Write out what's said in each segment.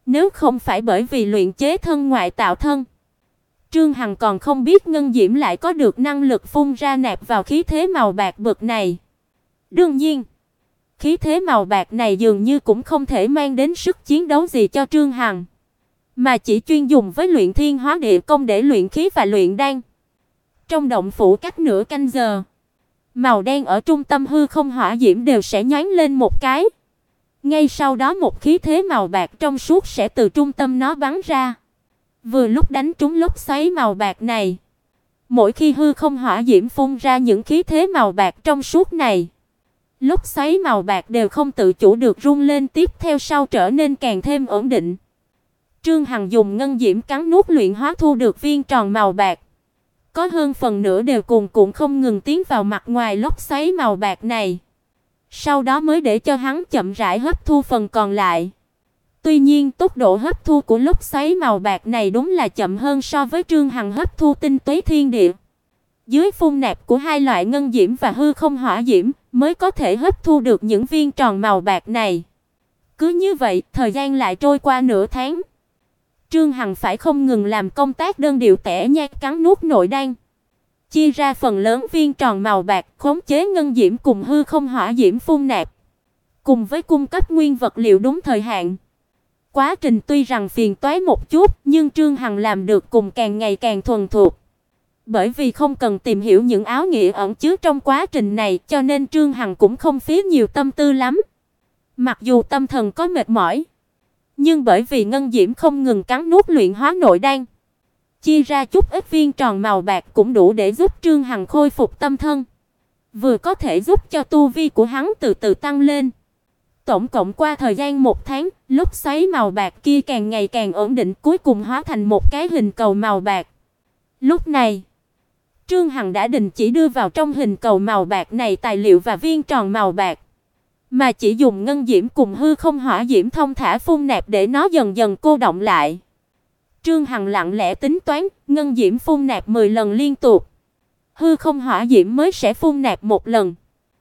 Nếu không phải bởi vì luyện chế thân ngoại tạo thân, Trương Hằng còn không biết ngân diễm lại có được năng lực phun ra nạp vào khí thế màu bạc bực này. Đương nhiên, khí thế màu bạc này dường như cũng không thể mang đến sức chiến đấu gì cho Trương Hằng, mà chỉ chuyên dùng với luyện thiên hóa địa công để luyện khí và luyện đan. Trong động phủ cách nửa canh giờ, màu đen ở trung tâm hư không hỏa diễm đều sẽ nhoáng lên một cái. Ngay sau đó một khí thế màu bạc trong suốt sẽ từ trung tâm nó bắn ra. Vừa lúc đánh trúng lốc xoáy màu bạc này. Mỗi khi hư không hỏa diễm phun ra những khí thế màu bạc trong suốt này, lốc xoáy màu bạc đều không tự chủ được rung lên, tiếp theo sau trở nên càng thêm ổn định. Trương Hằng dùng ngân diễm cắn nuốt luyện hóa thu được viên tròn màu bạc. Có hơn phần nửa đều cuồn cuộn không ngừng tiến vào mặt ngoài lốc xoáy màu bạc này. Sau đó mới để cho hắn chậm rãi hấp thu phần còn lại. Tuy nhiên, tốc độ hấp thu của lốc xoáy màu bạc này đúng là chậm hơn so với Trương Hằng hấp thu tinh túy thiên địa. Dưới phun nạp của hai loại ngân diễm và hư không hỏa diễm mới có thể hấp thu được những viên tròn màu bạc này. Cứ như vậy, thời gian lại trôi qua nửa tháng. Trương Hằng phải không ngừng làm công tác đơn điệu tẻ nhạt cắn nuốt nội đan, chia ra phần lớn viên tròn màu bạc, khống chế ngân diễm cùng hư không hỏa diễm phun nạp, cùng với cung cấp nguyên vật liệu đúng thời hạn. Quá trình tuy rằng phiền toái một chút, nhưng Trương Hằng làm được cùng càng ngày càng thuần thục. Bởi vì không cần tìm hiểu những áo nghĩa ẩn chứa trong quá trình này, cho nên Trương Hằng cũng không phí nhiều tâm tư lắm. Mặc dù tâm thần có mệt mỏi, nhưng bởi vì ngân diễm không ngừng cắn nuốt luyện hóa nội đan, chia ra chút ít viên tròn màu bạc cũng đủ để giúp Trương Hằng khôi phục tâm thân, vừa có thể giúp cho tu vi của hắn từ từ tăng lên. Tổng cộng qua thời gian 1 tháng, lốc xoáy màu bạc kia càng ngày càng ổn định, cuối cùng hóa thành một cái hình cầu màu bạc. Lúc này, Trương Hằng đã đình chỉ đưa vào trong hình cầu màu bạc này tài liệu và viên tròn màu bạc, mà chỉ dùng ngân diễm cùng hư không hỏa diễm thông thả phun nạp để nó dần dần cô đọng lại. Trương Hằng lặng lẽ tính toán, ngân diễm phun nạp 10 lần liên tục, hư không hỏa diễm mới sẽ phun nạp 1 lần.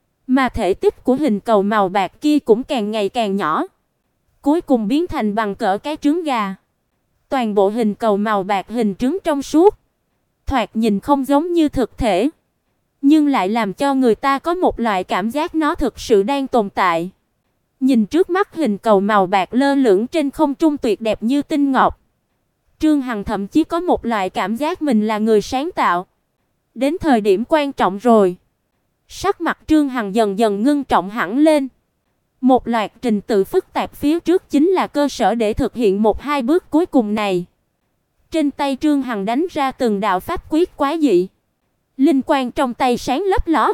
Mà thể tích của hình cầu màu bạc kia cũng càng ngày càng nhỏ, cuối cùng biến thành bằng cỡ cái trứng gà. Toàn bộ hình cầu màu bạc hình trứng trong suốt, thoạt nhìn không giống như thực thể, nhưng lại làm cho người ta có một loại cảm giác nó thực sự đang tồn tại. Nhìn trước mắt hình cầu màu bạc lơ lửng trên không trung tuyệt đẹp như tinh ngọc, Trương Hằng thậm chí có một loại cảm giác mình là người sáng tạo. Đến thời điểm quan trọng rồi. Sắc mặt Trương Hằng dần dần ngưng trọng hẳn lên. Một loạt trình tự phức tạp phía trước chính là cơ sở để thực hiện 1-2 bước cuối cùng này. Trên tay Trương Hằng đánh ra từng đạo pháp quyết quái dị. Linh quang trong tay sáng lấp ló.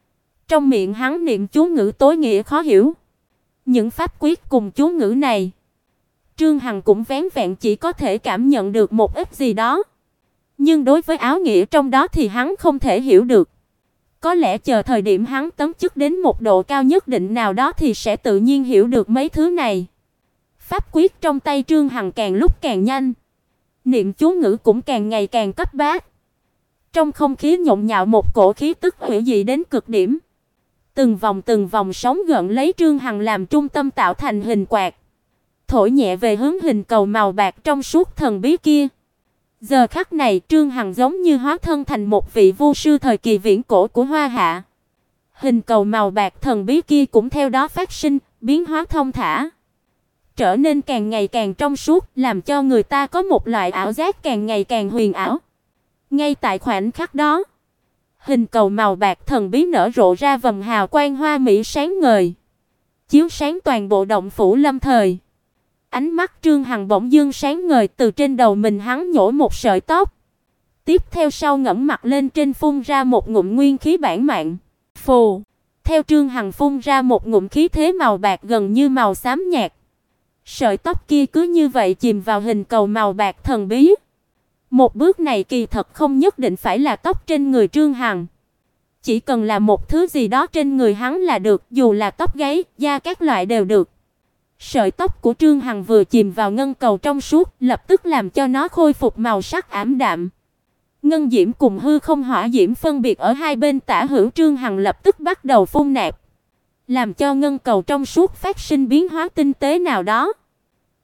Trong miệng hắn niệm chú ngữ tối nghĩa khó hiểu. Những pháp quyết cùng chú ngữ này, Trương Hằng cũng vén vẹn chỉ có thể cảm nhận được một ít gì đó. Nhưng đối với áo nghĩa trong đó thì hắn không thể hiểu được. Có lẽ chờ thời điểm hắn tấm chức đến một độ cao nhất định nào đó thì sẽ tự nhiên hiểu được mấy thứ này. Pháp quyết trong tay Trương Hằng càng lúc càng nhanh, niệm chú ngữ cũng càng ngày càng cấp bách. Trong không khí nhộn nhạo một cổ khí tức hủy dị đến cực điểm. Từng vòng sóng gợn lấy Trương Hằng làm trung tâm tạo thành hình quạt, thổi nhẹ về hướng hình cầu màu bạc trong suốt thần bí kia. Giờ khắc này, Trương Hằng giống như hóa thân thành một vị vu sư thời kỳ viễn cổ của Hoa Hạ. Hình cầu màu bạc thần bí kia cũng theo đó phát sinh, biến hóa thông thả, trở nên càng ngày càng trong suốt, làm cho người ta có một loại ảo giác càng ngày càng huyền ảo. Ngay tại khoảnh khắc đó, hình cầu màu bạc thần bí nở rộ ra vầng hào quang hoa mỹ sáng ngời, chiếu sáng toàn bộ động phủ lâm thời. Ánh mắt Trương Hằng bỗng dưng sáng ngời, từ trên đầu mình hắn nhổ một sợi tóc. Tiếp theo sau ngẩng mặt lên trên phun ra một ngụm nguyên khí bản mạng. Phù, theo Trương Hằng phun ra một ngụm khí thế màu bạc gần như màu xám nhạt. Sợi tóc kia cứ như vậy chìm vào hình cầu màu bạc thần bí. Một bước này kỳ thật không nhất định phải là tóc trên người Trương Hằng. Chỉ cần là một thứ gì đó trên người hắn là được, dù là tóc gáy, da các loại đều được. Sợi tóc của Trương Hằng vừa chìm vào ngân cầu trong suốt, lập tức làm cho nó khôi phục màu sắc ảm đạm. Ngân diễm cùng hư không hỏa diễm phân biệt ở hai bên tả hữu Trương Hằng lập tức bắt đầu phun nạp, làm cho ngân cầu trong suốt phát sinh biến hóa tinh tế nào đó.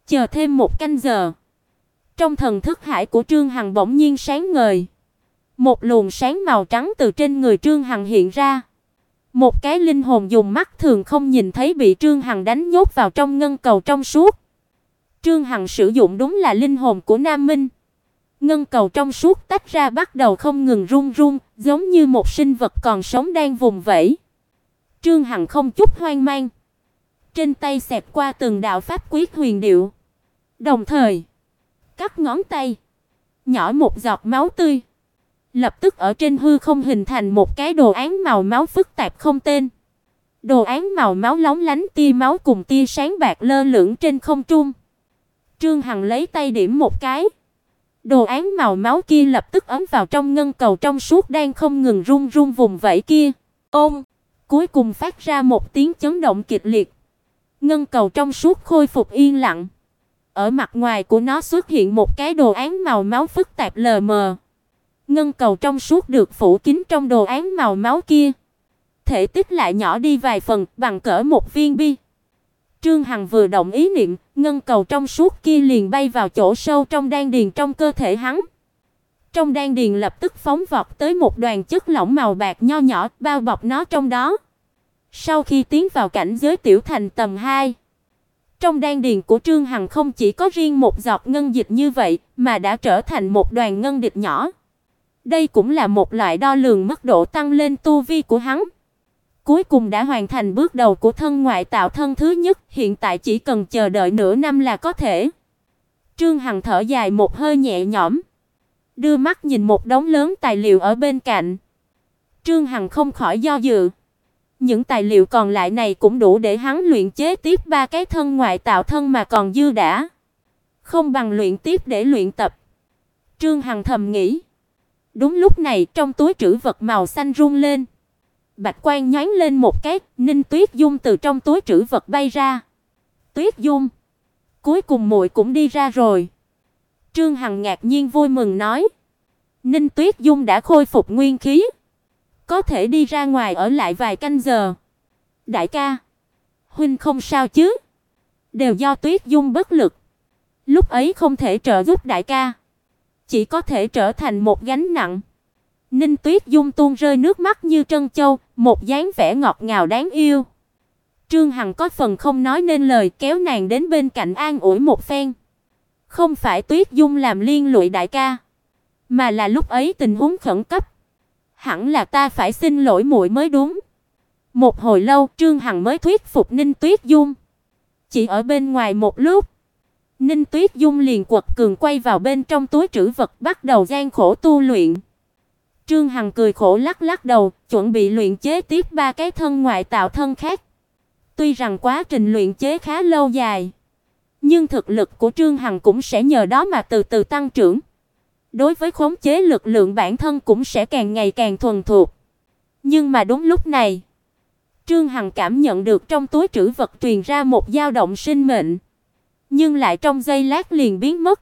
Chờ thêm một canh giờ, trong thần thức hải của Trương Hằng bỗng nhiên sáng ngời. Một luồng sáng màu trắng từ trên người Trương Hằng hiện ra. Một cái linh hồn dùng mắt thường không nhìn thấy bị Trương Hằng đánh nhốt vào trong ngân cầu trong suốt. Trương Hằng sử dụng đúng là linh hồn của Nam Minh. Ngân cầu trong suốt tách ra bắt đầu không ngừng rung rung, giống như một sinh vật còn sống đang vùng vẫy. Trương Hằng không chút hoang mang, trên tay xẹt qua từng đạo pháp quyết huyền diệu, đồng thời cắt ngón tay, nhỏ một giọt máu tươi. Lập tức ở trên hư không hình thành một cái đồ án màu máu phức tạp không tên. Đồ án màu máu lóng lánh tia máu cùng tia sáng bạc lơ lửng trên không trung. Trương Hằng lấy tay điểm một cái. Đồ án màu máu kia lập tức ấm vào trong ngân cầu trong suốt đang không ngừng rung rung vùng vẫy kia. Ôm, cuối cùng phát ra một tiếng chấn động kịch liệt. Ngân cầu trong suốt khôi phục yên lặng. Ở mặt ngoài của nó xuất hiện một cái đồ án màu máu phức tạp lờ mờ. Ngân cầu trong suốt được phủ kín trong đồ án màu máu kia. Thể tích lại nhỏ đi vài phần, bằng cỡ một viên bi. Trương Hằng vừa động ý niệm, ngân cầu trong suốt kia liền bay vào chỗ sâu trong đan điền trong cơ thể hắn. Trong đan điền lập tức phóng vọt tới một đoàn chất lỏng màu bạc nho nhỏ, bao bọc nó trong đó. Sau khi tiến vào cảnh giới tiểu thành tầm 2, trong đan điền của Trương Hằng không chỉ có riêng một giọt ngân dịch như vậy, mà đã trở thành một đoàn ngân dịch nhỏ. Đây cũng là một loại đo lường mức độ tăng lên tu vi của hắn. Cuối cùng đã hoàn thành bước đầu của thân ngoại tạo thân thứ nhất, hiện tại chỉ cần chờ đợi nửa năm là có thể. Trương Hằng thở dài một hơi nhẹ nhõm, đưa mắt nhìn một đống lớn tài liệu ở bên cạnh. Trương Hằng không khỏi do dự. Những tài liệu còn lại này cũng đủ để hắn luyện chế tiếp 3 cái thân ngoại tạo thân mà còn dư dả. Không bằng luyện tiếp để luyện tập. Trương Hằng thầm nghĩ. Đúng lúc này, trong túi trữ vật màu xanh rung lên. Bạch quang nhoáng lên một cái, Ninh Tuyết Dung từ trong túi trữ vật bay ra. Tuyết Dung, cuối cùng muội cũng đi ra rồi. Trương Hằng ngạc nhiên vui mừng nói. Ninh Tuyết Dung đã khôi phục nguyên khí, có thể đi ra ngoài ở lại vài canh giờ. Đại ca, huynh không sao chứ? Đều do Tuyết Dung bất lực. Lúc ấy không thể trợ giúp đại ca, chỉ có thể trở thành một gánh nặng. Ninh Tuyết Dung tuôn rơi nước mắt như trân châu, một dáng vẻ ngọt ngào đáng yêu. Trương Hằng có phần không nói nên lời, kéo nàng đến bên cạnh an ủi một phen. Không phải Tuyết Dung làm liên lụy đại ca, mà là lúc ấy tình huống khẩn cấp. Hẳn là ta phải xin lỗi muội mới đúng. Một hồi lâu, Trương Hằng mới thuyết phục Ninh Tuyết Dung. Chỉ ở bên ngoài một lúc, Ninh Tuyết Dung liền quật cường quay vào bên trong túi trữ vật, bắt đầu gian khổ tu luyện. Trương Hằng cười khổ lắc lắc đầu, chuẩn bị luyện chế tiếp 3 cái thân ngoại tạo thân khác. Tuy rằng quá trình luyện chế khá lâu dài, nhưng thực lực của Trương Hằng cũng sẽ nhờ đó mà từ từ tăng trưởng. Đối với khống chế lực lượng bản thân cũng sẽ càng ngày càng thuần thục. Nhưng mà đúng lúc này, Trương Hằng cảm nhận được trong túi trữ vật truyền ra một dao động sinh mệnh, nhưng lại trong giây lát liền biến mất.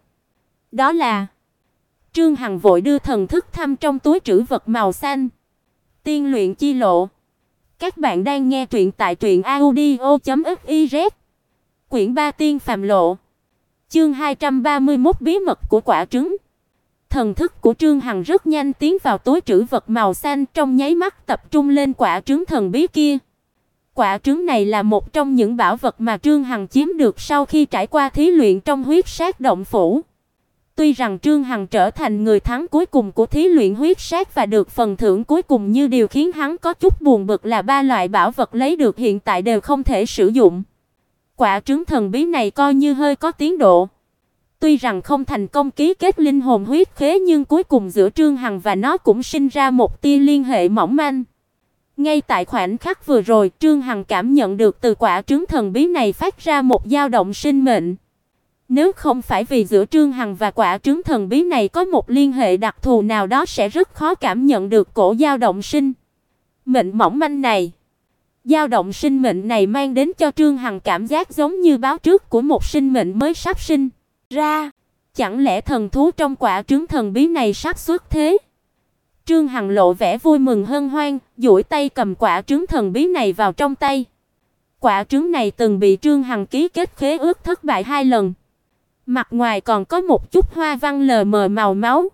Đó là Trương Hằng vội đưa thần thức thăm trong túi trữ vật màu xanh. Tiên luyện chi lộ. Các bạn đang nghe truyện tại truyệnaudio.fiz. Quyển 3 Tiên phàm lộ. Chương 231 bí mật của quả trứng. Thần thức của Trương Hằng rất nhanh tiến vào túi trữ vật màu xanh, trong nháy mắt tập trung lên quả trứng thần bí kia. Quả trứng này là một trong những bảo vật mà Trương Hằng chiếm được sau khi trải qua thí luyện trong huyết sát động phủ. Tuy rằng Trương Hằng trở thành người thắng cuối cùng của thí luyện huyết sát và được phần thưởng cuối cùng, như điều khiến hắn có chút buồn bực là 3 loại bảo vật lấy được hiện tại đều không thể sử dụng. Quả trứng thần bí này coi như hơi có tiến độ. Tuy rằng không thành công ký kết linh hồn huyết khế, nhưng cuối cùng giữa Trương Hằng và nó cũng sinh ra một tia liên hệ mỏng manh. Ngay tại khoảnh khắc vừa rồi, Trương Hằng cảm nhận được từ quả trứng thần bí này phát ra một dao động sinh mệnh. Nếu không phải vì giữa Trương Hằng và quả trứng thần bí này có một liên hệ đặc thù nào đó, sẽ rất khó cảm nhận được cổ dao động sinh mệnh mỏng manh này. Dao động sinh mệnh này mang đến cho Trương Hằng cảm giác giống như báo trước của một sinh mệnh mới sắp sinh ra. Chẳng lẽ thần thú trong quả trứng thần bí này sắp xuất thế? Trương Hằng lộ vẻ vui mừng hân hoan, duỗi tay cầm quả trứng thần bí này vào trong tay. Quả trứng này từng bị Trương Hằng ký kết khế ước thất bại 2 lần. Mặt ngoài còn có một chút hoa văn lờ mờ màu máu.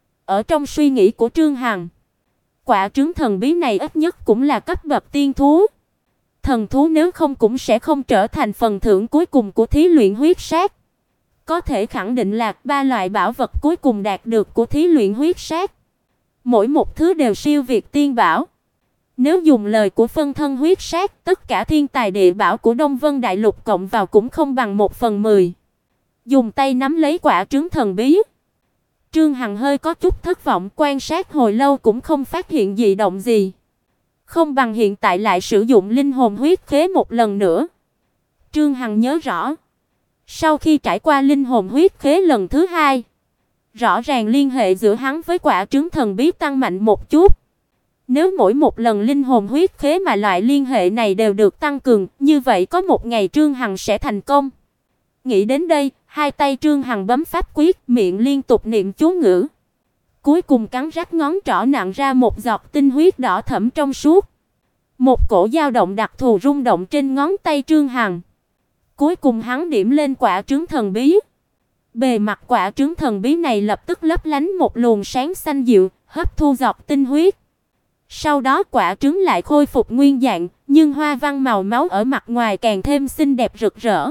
Ở trong suy nghĩ của Trương Hằng, quả trứng thần bí này ít nhất cũng là cấp bậc tiên thú. Thần thú nếu không cũng sẽ không trở thành phần thưởng cuối cùng của thí luyện huyết sát. Có thể khẳng định là ba loại bảo vật cuối cùng đạt được của thí luyện huyết sát, mỗi một thứ đều siêu việt tiên bảo. Nếu dùng lời của phân thân huyết sát, tất cả thiên tài địa bảo của Đông Vân Đại Lục cộng vào cũng không bằng 1/10. Dùng tay nắm lấy quả trứng thần bí, Trương Hằng hơi có chút thất vọng, quan sát hồi lâu cũng không phát hiện dị động gì. Không bằng hiện tại lại sử dụng linh hồn huyết khế một lần nữa. Trương Hằng nhớ rõ, sau khi trải qua linh hồn huyết khế lần thứ 2, rõ ràng liên hệ giữa hắn với quả trứng thần bí tăng mạnh một chút. Nếu mỗi một lần linh hồn huyết khế mà loại liên hệ này đều được tăng cường, như vậy có một ngày Trương Hằng sẽ thành công. Nghĩ đến đây, hai tay Trương Hằng bấm pháp quyết, miệng liên tục niệm chú ngữ. Cuối cùng cắn rách ngón trỏ nặn ra một giọt tinh huyết đỏ thẫm trong suốt. Một cổ dao động đặc thù rung động trên ngón tay Trương Hằng. Cuối cùng hắn điểm lên quả trứng thần bí. Bề mặt quả trứng thần bí này lập tức lấp lánh một luồng sáng xanh dịu, hấp thu giọt tinh huyết. Sau đó quả trứng lại khôi phục nguyên dạng, nhưng hoa văn màu máu ở mặt ngoài càng thêm xinh đẹp rực rỡ.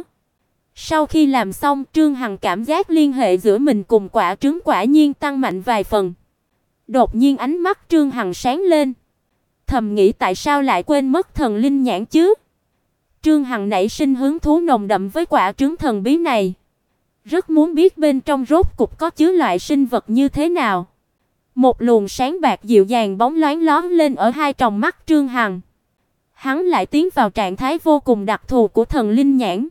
Sau khi làm xong, Trương Hằng cảm giác liên hệ giữa mình cùng quả trứng quả nhiên tăng mạnh vài phần. Đột nhiên ánh mắt Trương Hằng sáng lên. Thầm nghĩ tại sao lại quên mất thần linh nhãn chứ? Trương Hằng nảy sinh hứng thú nồng đậm với quả trứng thần bí này. Rất muốn biết bên trong rốt cục có chứa loại sinh vật như thế nào. Một luồng sáng bạc dịu dàng bóng loáng lóe lên ở hai tròng mắt Trương Hằng. Hắn lại tiến vào trạng thái vô cùng đặc thù của thần linh nhãn.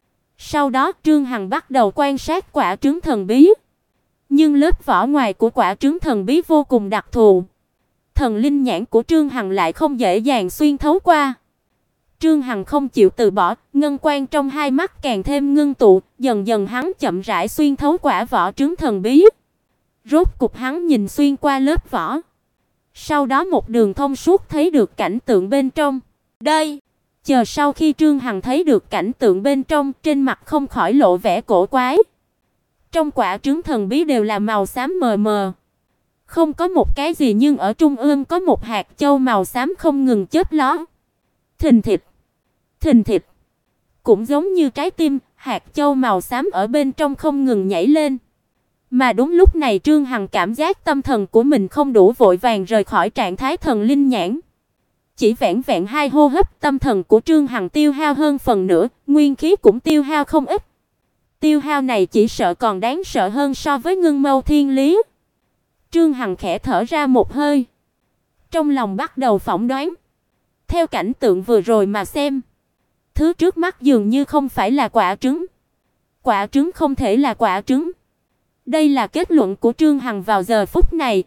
Sau đó Trương Hằng bắt đầu quan sát quả trứng thần bí. Nhưng lớp vỏ ngoài của quả trứng thần bí vô cùng đặc thù. Thần linh nhãn của Trương Hằng lại không dễ dàng xuyên thấu qua. Trương Hằng không chịu từ bỏ, ngân quang trong hai mắt càng thêm ngưng tụ, dần dần hắn chậm rãi xuyên thấu quả vỏ trứng thần bí. Rốt cục hắn nhìn xuyên qua lớp vỏ. Sau đó một đường thông suốt thấy được cảnh tượng bên trong. Đây, chờ sau khi Trương Hằng thấy được cảnh tượng bên trong, trên mặt không khỏi lộ vẻ cổ quái. Trong quả trứng thần bí đều là màu xám mờ mờ. Không có một cái gì, nhưng ở trung ương có một hạt châu màu xám không ngừng chớp lóe. Thình thịch, thình thịch. Cũng giống như trái tim, hạt châu màu xám ở bên trong không ngừng nhảy lên. Mà đúng lúc này Trương Hằng cảm giác tâm thần của mình không đủ, vội vàng rời khỏi trạng thái thần linh nhãn. Chỉ vẻn vẹn 2 hô hấp, tâm thần của Trương Hằng tiêu hao hơn phần nửa, nguyên khí cũng tiêu hao không ít. Tiêu hao này chỉ sợ còn đáng sợ hơn so với ngưng mâu thiên lý. Trương Hằng khẽ thở ra một hơi. Trong lòng bắt đầu phỏng đoán. Theo cảnh tượng vừa rồi mà xem, thứ trước mắt dường như không phải là quả trứng. Quả trứng không thể là quả trứng. Đây là kết luận của Trương Hằng vào giờ phút này.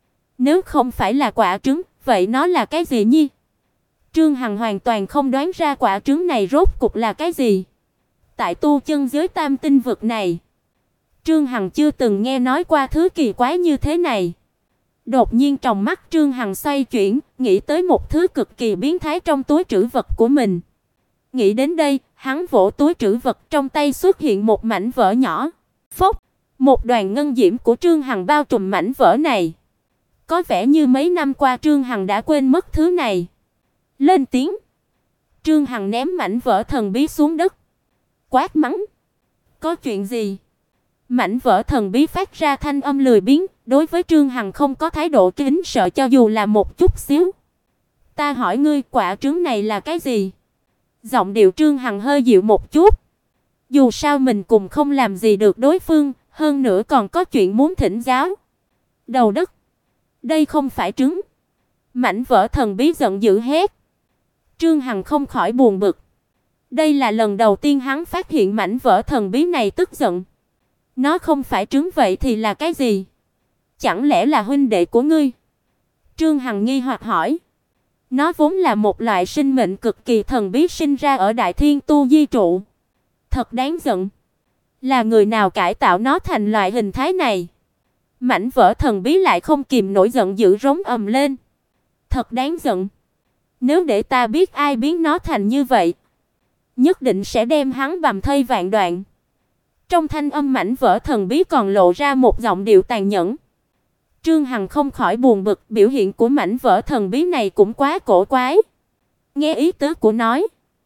Nếu không phải là quả trứng, vậy nó là cái gì nhỉ? Trương Hằng hoàn toàn không đoán ra quả trứng này rốt cục là cái gì. Tại tu chân giới tam tinh vực này, Trương Hằng chưa từng nghe nói qua thứ kỳ quái như thế này. Đột nhiên trong mắt Trương Hằng xoay chuyển, nghĩ tới một thứ cực kỳ biến thái trong túi trữ vật của mình. Nghĩ đến đây, hắn vỗ túi trữ vật, trong tay xuất hiện một mảnh vỡ nhỏ. Phốc, một đoàn ngân diễm của Trương Hằng bao trùm mảnh vỡ này. Có vẻ như mấy năm qua Trương Hằng đã quên mất thứ này. Lên tiếng, Trương Hằng ném mảnh vỡ thần bí xuống đất, quát mắng: "Có chuyện gì?" Mảnh vỡ thần bí phát ra thanh âm lười biếng, đối với Trương Hằng không có thái độ kính sợ cho dù là một chút xíu. "Ta hỏi ngươi, quả trứng này là cái gì?" Giọng điệu Trương Hằng hơi dịu một chút. Dù sao mình cùng không làm gì được đối phương, hơn nữa còn có chuyện muốn thỉnh giáo. "Đầu đất, đây không phải trứng." Mảnh vỡ thần bí giận dữ hét. Trương Hằng không khỏi buồn bực. Đây là lần đầu tiên hắn phát hiện mảnh vỡ thần bí này tức giận. "Nó không phải trứng vậy thì là cái gì? Chẳng lẽ là huynh đệ của ngươi?" Trương Hằng nghi hoặc hỏi. "Nó vốn là một loại sinh mệnh cực kỳ thần bí sinh ra ở Đại Thiên Tu Di trụ. Thật đáng giận. Là người nào cải tạo nó thành loại hình thái này?" Mảnh vỡ thần bí lại không kìm nổi giận dữ rống ầm lên. "Thật đáng giận. Nếu để ta biết ai biến nó thành như vậy, nhất định sẽ đem hắn bầm thây vạn đoạn." Trong thanh âm mảnh vỡ thần bí còn lộ ra một giọng điệu tàn nhẫn. Trương Hằng không khỏi buồn bực, biểu hiện của mảnh vỡ thần bí này cũng quá cổ quái. Nghe ý tứ của nói,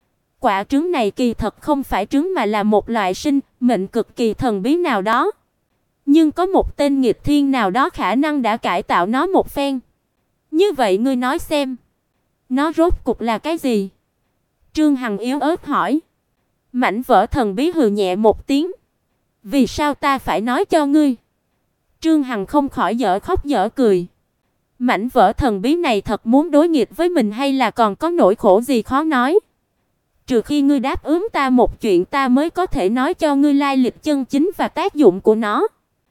quả trứng này kỳ thật không phải trứng mà là một loại sinh mệnh cực kỳ thần bí nào đó. Nhưng có một tên nghịch thiên nào đó khả năng đã cải tạo nó một phen. Như vậy ngươi nói xem, nó rốt cục là cái gì? Trương Hằng yếu ớt hỏi. Mảnh vỡ thần bí hừ nhẹ một tiếng. Vì sao ta phải nói cho ngươi? Trương Hằng không khỏi dở khóc dở cười. Mảnh vỡ thần bí này thật muốn đối nghịch với mình hay là còn có nỗi khổ gì khó nói? Trừ khi ngươi đáp ứng ta một chuyện ta mới có thể nói cho ngươi lai lịch chân chính và tác dụng của nó.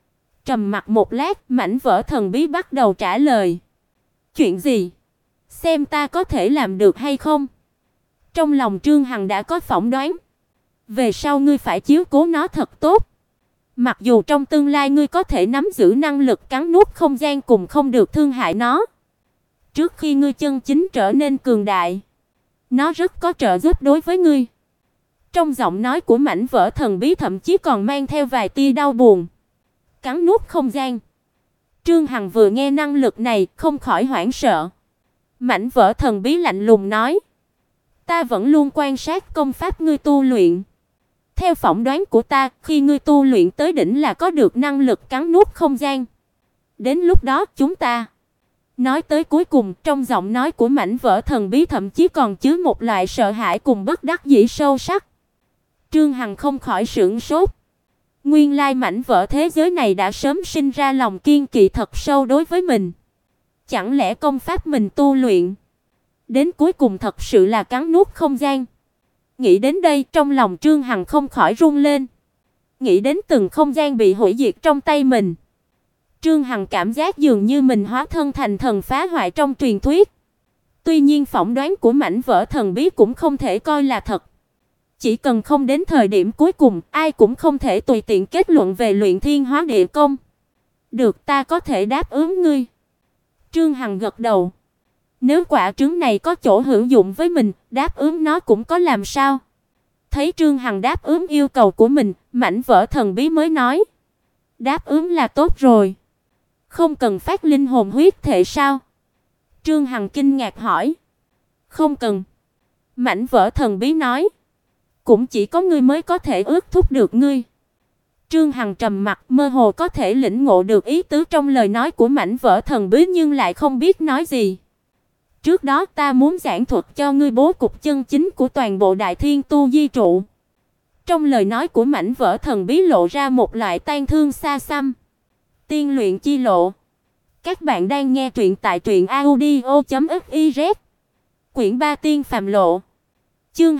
Trầm mặc một lát, mảnh vỡ thần bí bắt đầu trả lời. Chuyện gì? Xem ta có thể làm được hay không? Trong lòng Trương Hằng đã có phỏng đoán. Về sau ngươi phải chiếu cố nó thật tốt. Mặc dù trong tương lai ngươi có thể nắm giữ năng lực cắn nuốt không gian cùng không được thương hại nó. Trước khi ngươi chân chính trở nên cường đại, nó rất có trợ giúp đối với ngươi. Trong giọng nói của mảnh vỡ thần bí thậm chí còn mang theo vài tia đau buồn. Cắn nuốt không gian. Trương Hằng vừa nghe năng lực này, không khỏi hoảng sợ. Mảnh vỡ thần bí lạnh lùng nói: "Ta vẫn luôn quan sát công pháp ngươi tu luyện. Theo phỏng đoán của ta, khi ngươi tu luyện tới đỉnh là có được năng lực cắn nuốt không gian. Đến lúc đó chúng ta..." Nói tới cuối cùng, trong giọng nói của mảnh vỡ thần bí thậm chí còn chứa một loại sợ hãi cùng bất đắc dĩ sâu sắc. Trương Hằng không khỏi sửng sốt. Nguyên lai mảnh vỡ thế giới này đã sớm sinh ra lòng kiên kỵ thật sâu đối với mình. Chẳng lẽ công pháp mình tu luyện đến cuối cùng thật sự là cắn nuốt không gian? Nghĩ đến đây, trong lòng Trương Hằng không khỏi run lên. Nghĩ đến từng không gian bị hủy diệt trong tay mình, Trương Hằng cảm giác dường như mình hóa thân thành thần phá hoại trong truyền thuyết. Tuy nhiên phỏng đoán của mảnh vỡ thần bí cũng không thể coi là thật. Chỉ cần không đến thời điểm cuối cùng, ai cũng không thể tùy tiện kết luận về luyện thiên hóa địa công. Được, ta có thể đáp ứng ngươi. Trương Hằng gật đầu. Nếu quả trứng này có chỗ hữu dụng với mình, đáp ứng nó cũng có làm sao. Thấy Trương Hằng đáp ứng yêu cầu của mình, mảnh vỡ thần bí mới nói: "Đáp ứng là tốt rồi. Không cần phát linh hồn huyết thể sao?" Trương Hằng kinh ngạc hỏi. "Không cần." Mảnh vỡ thần bí nói. "Cũng chỉ có ngươi mới có thể ước thúc được ngươi." Trương Hằng trầm mặc, mơ hồ có thể lĩnh ngộ được ý tứ trong lời nói của mảnh vỡ thần bí nhưng lại không biết nói gì. "Trước đó ta muốn giảng thuật cho ngươi bố cục chân chính của toàn bộ Đại Thiên Tu Di trụ." Trong lời nói của mảnh vỡ thần bí lộ ra một loại tang thương xa xăm. Tiên luyện chi lộ. Các bạn đang nghe truyện tại truyệnaudio.fiz. Quyển 3 Tiên phàm lộ. Chương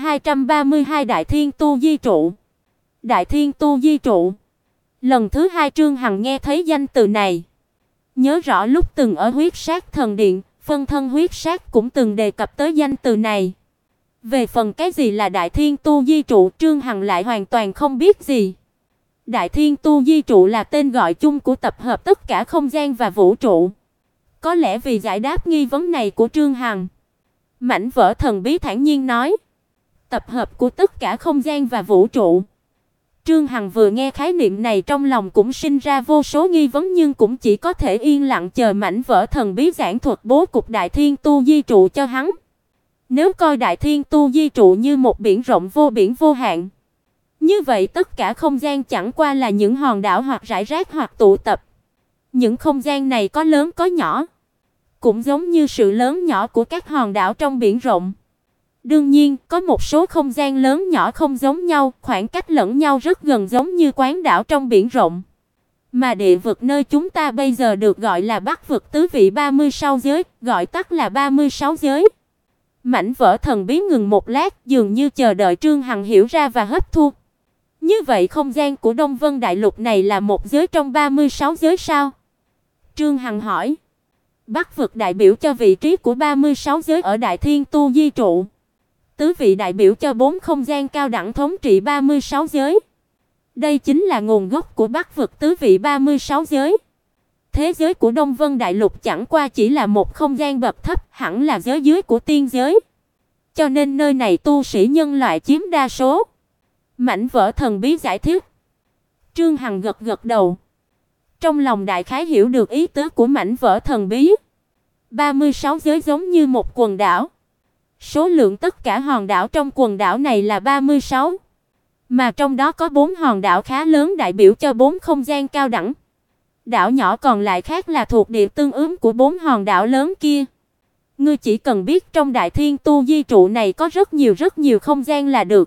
232 Đại Thiên Tu Di trụ. Đại Thiên Tu Di trụ. Lần thứ hai Trương Hằng nghe thấy danh từ này. Nhớ rõ lúc từng ở Huyết Sát Thần Điện, phân thân Huyết Sát cũng từng đề cập tới danh từ này. Về phần cái gì là Đại Thiên Tu Di trụ, Trương Hằng lại hoàn toàn không biết gì. Đại Thiên Tu Di trụ là tên gọi chung của tập hợp tất cả không gian và vũ trụ. Có lẽ vì giải đáp nghi vấn này của Trương Hằng, mảnh vỡ thần bí thản nhiên nói: "Tập hợp của tất cả không gian và vũ trụ." Trương Hằng vừa nghe khái niệm này trong lòng cũng sinh ra vô số nghi vấn nhưng cũng chỉ có thể yên lặng chờ mảnh vỡ thần bí giảng thuật bố cục Đại Thiên Tu Di trụ cho hắn. Nếu coi Đại Thiên Tu Di trụ như một biển rộng vô biển vô hạn, như vậy tất cả không gian chẳng qua là những hòn đảo hoặc rải rác hoặc tụ tập. Những không gian này có lớn có nhỏ, cũng giống như sự lớn nhỏ của các hòn đảo trong biển rộng. Đương nhiên, có một số không gian lớn nhỏ không giống nhau, khoảng cách lẫn nhau rất gần giống như quán đảo trong biển rộng. Mà địa vực nơi chúng ta bây giờ được gọi là Bắc vực tứ vị 36 giới, gọi tắt là 36 giới. Mảnh vỡ thần bí ngừng một lát, dường như chờ đợi Trương Hằng hiểu ra và hấp thu. Như vậy không gian của Đông Vân Đại Lục này là một giới trong 36 giới sao? Trương Hằng hỏi. Bắc vực đại biểu cho vị trí của 36 giới ở Đại Thiên Tu Di trụ. Tứ vị đại biểu cho 4 không gian cao đẳng thống trị 36 giới. Đây chính là nguồn gốc của Bắc vực tứ vị 36 giới. Thế giới của Đông Vân Đại Lục chẳng qua chỉ là một không gian bậc thấp, hẳn là giới dưới của tiên giới. Cho nên nơi này tu sĩ nhân loại chiếm đa số. Mảnh vỡ thần bí giải thích. Trương Hằng gật gật đầu. Trong lòng đại khái hiểu được ý tứ của mảnh vỡ thần bí. 36 giới giống như một quần đảo. Số lượng tất cả hòn đảo trong quần đảo này là 36, mà trong đó có 4 hòn đảo khá lớn đại biểu cho 4 không gian cao đẳng. Đảo nhỏ còn lại khác là thuộc địa tương ứng của 4 hòn đảo lớn kia. Ngươi chỉ cần biết trong Đại Thiên Tu Di trụ này có rất nhiều không gian là được.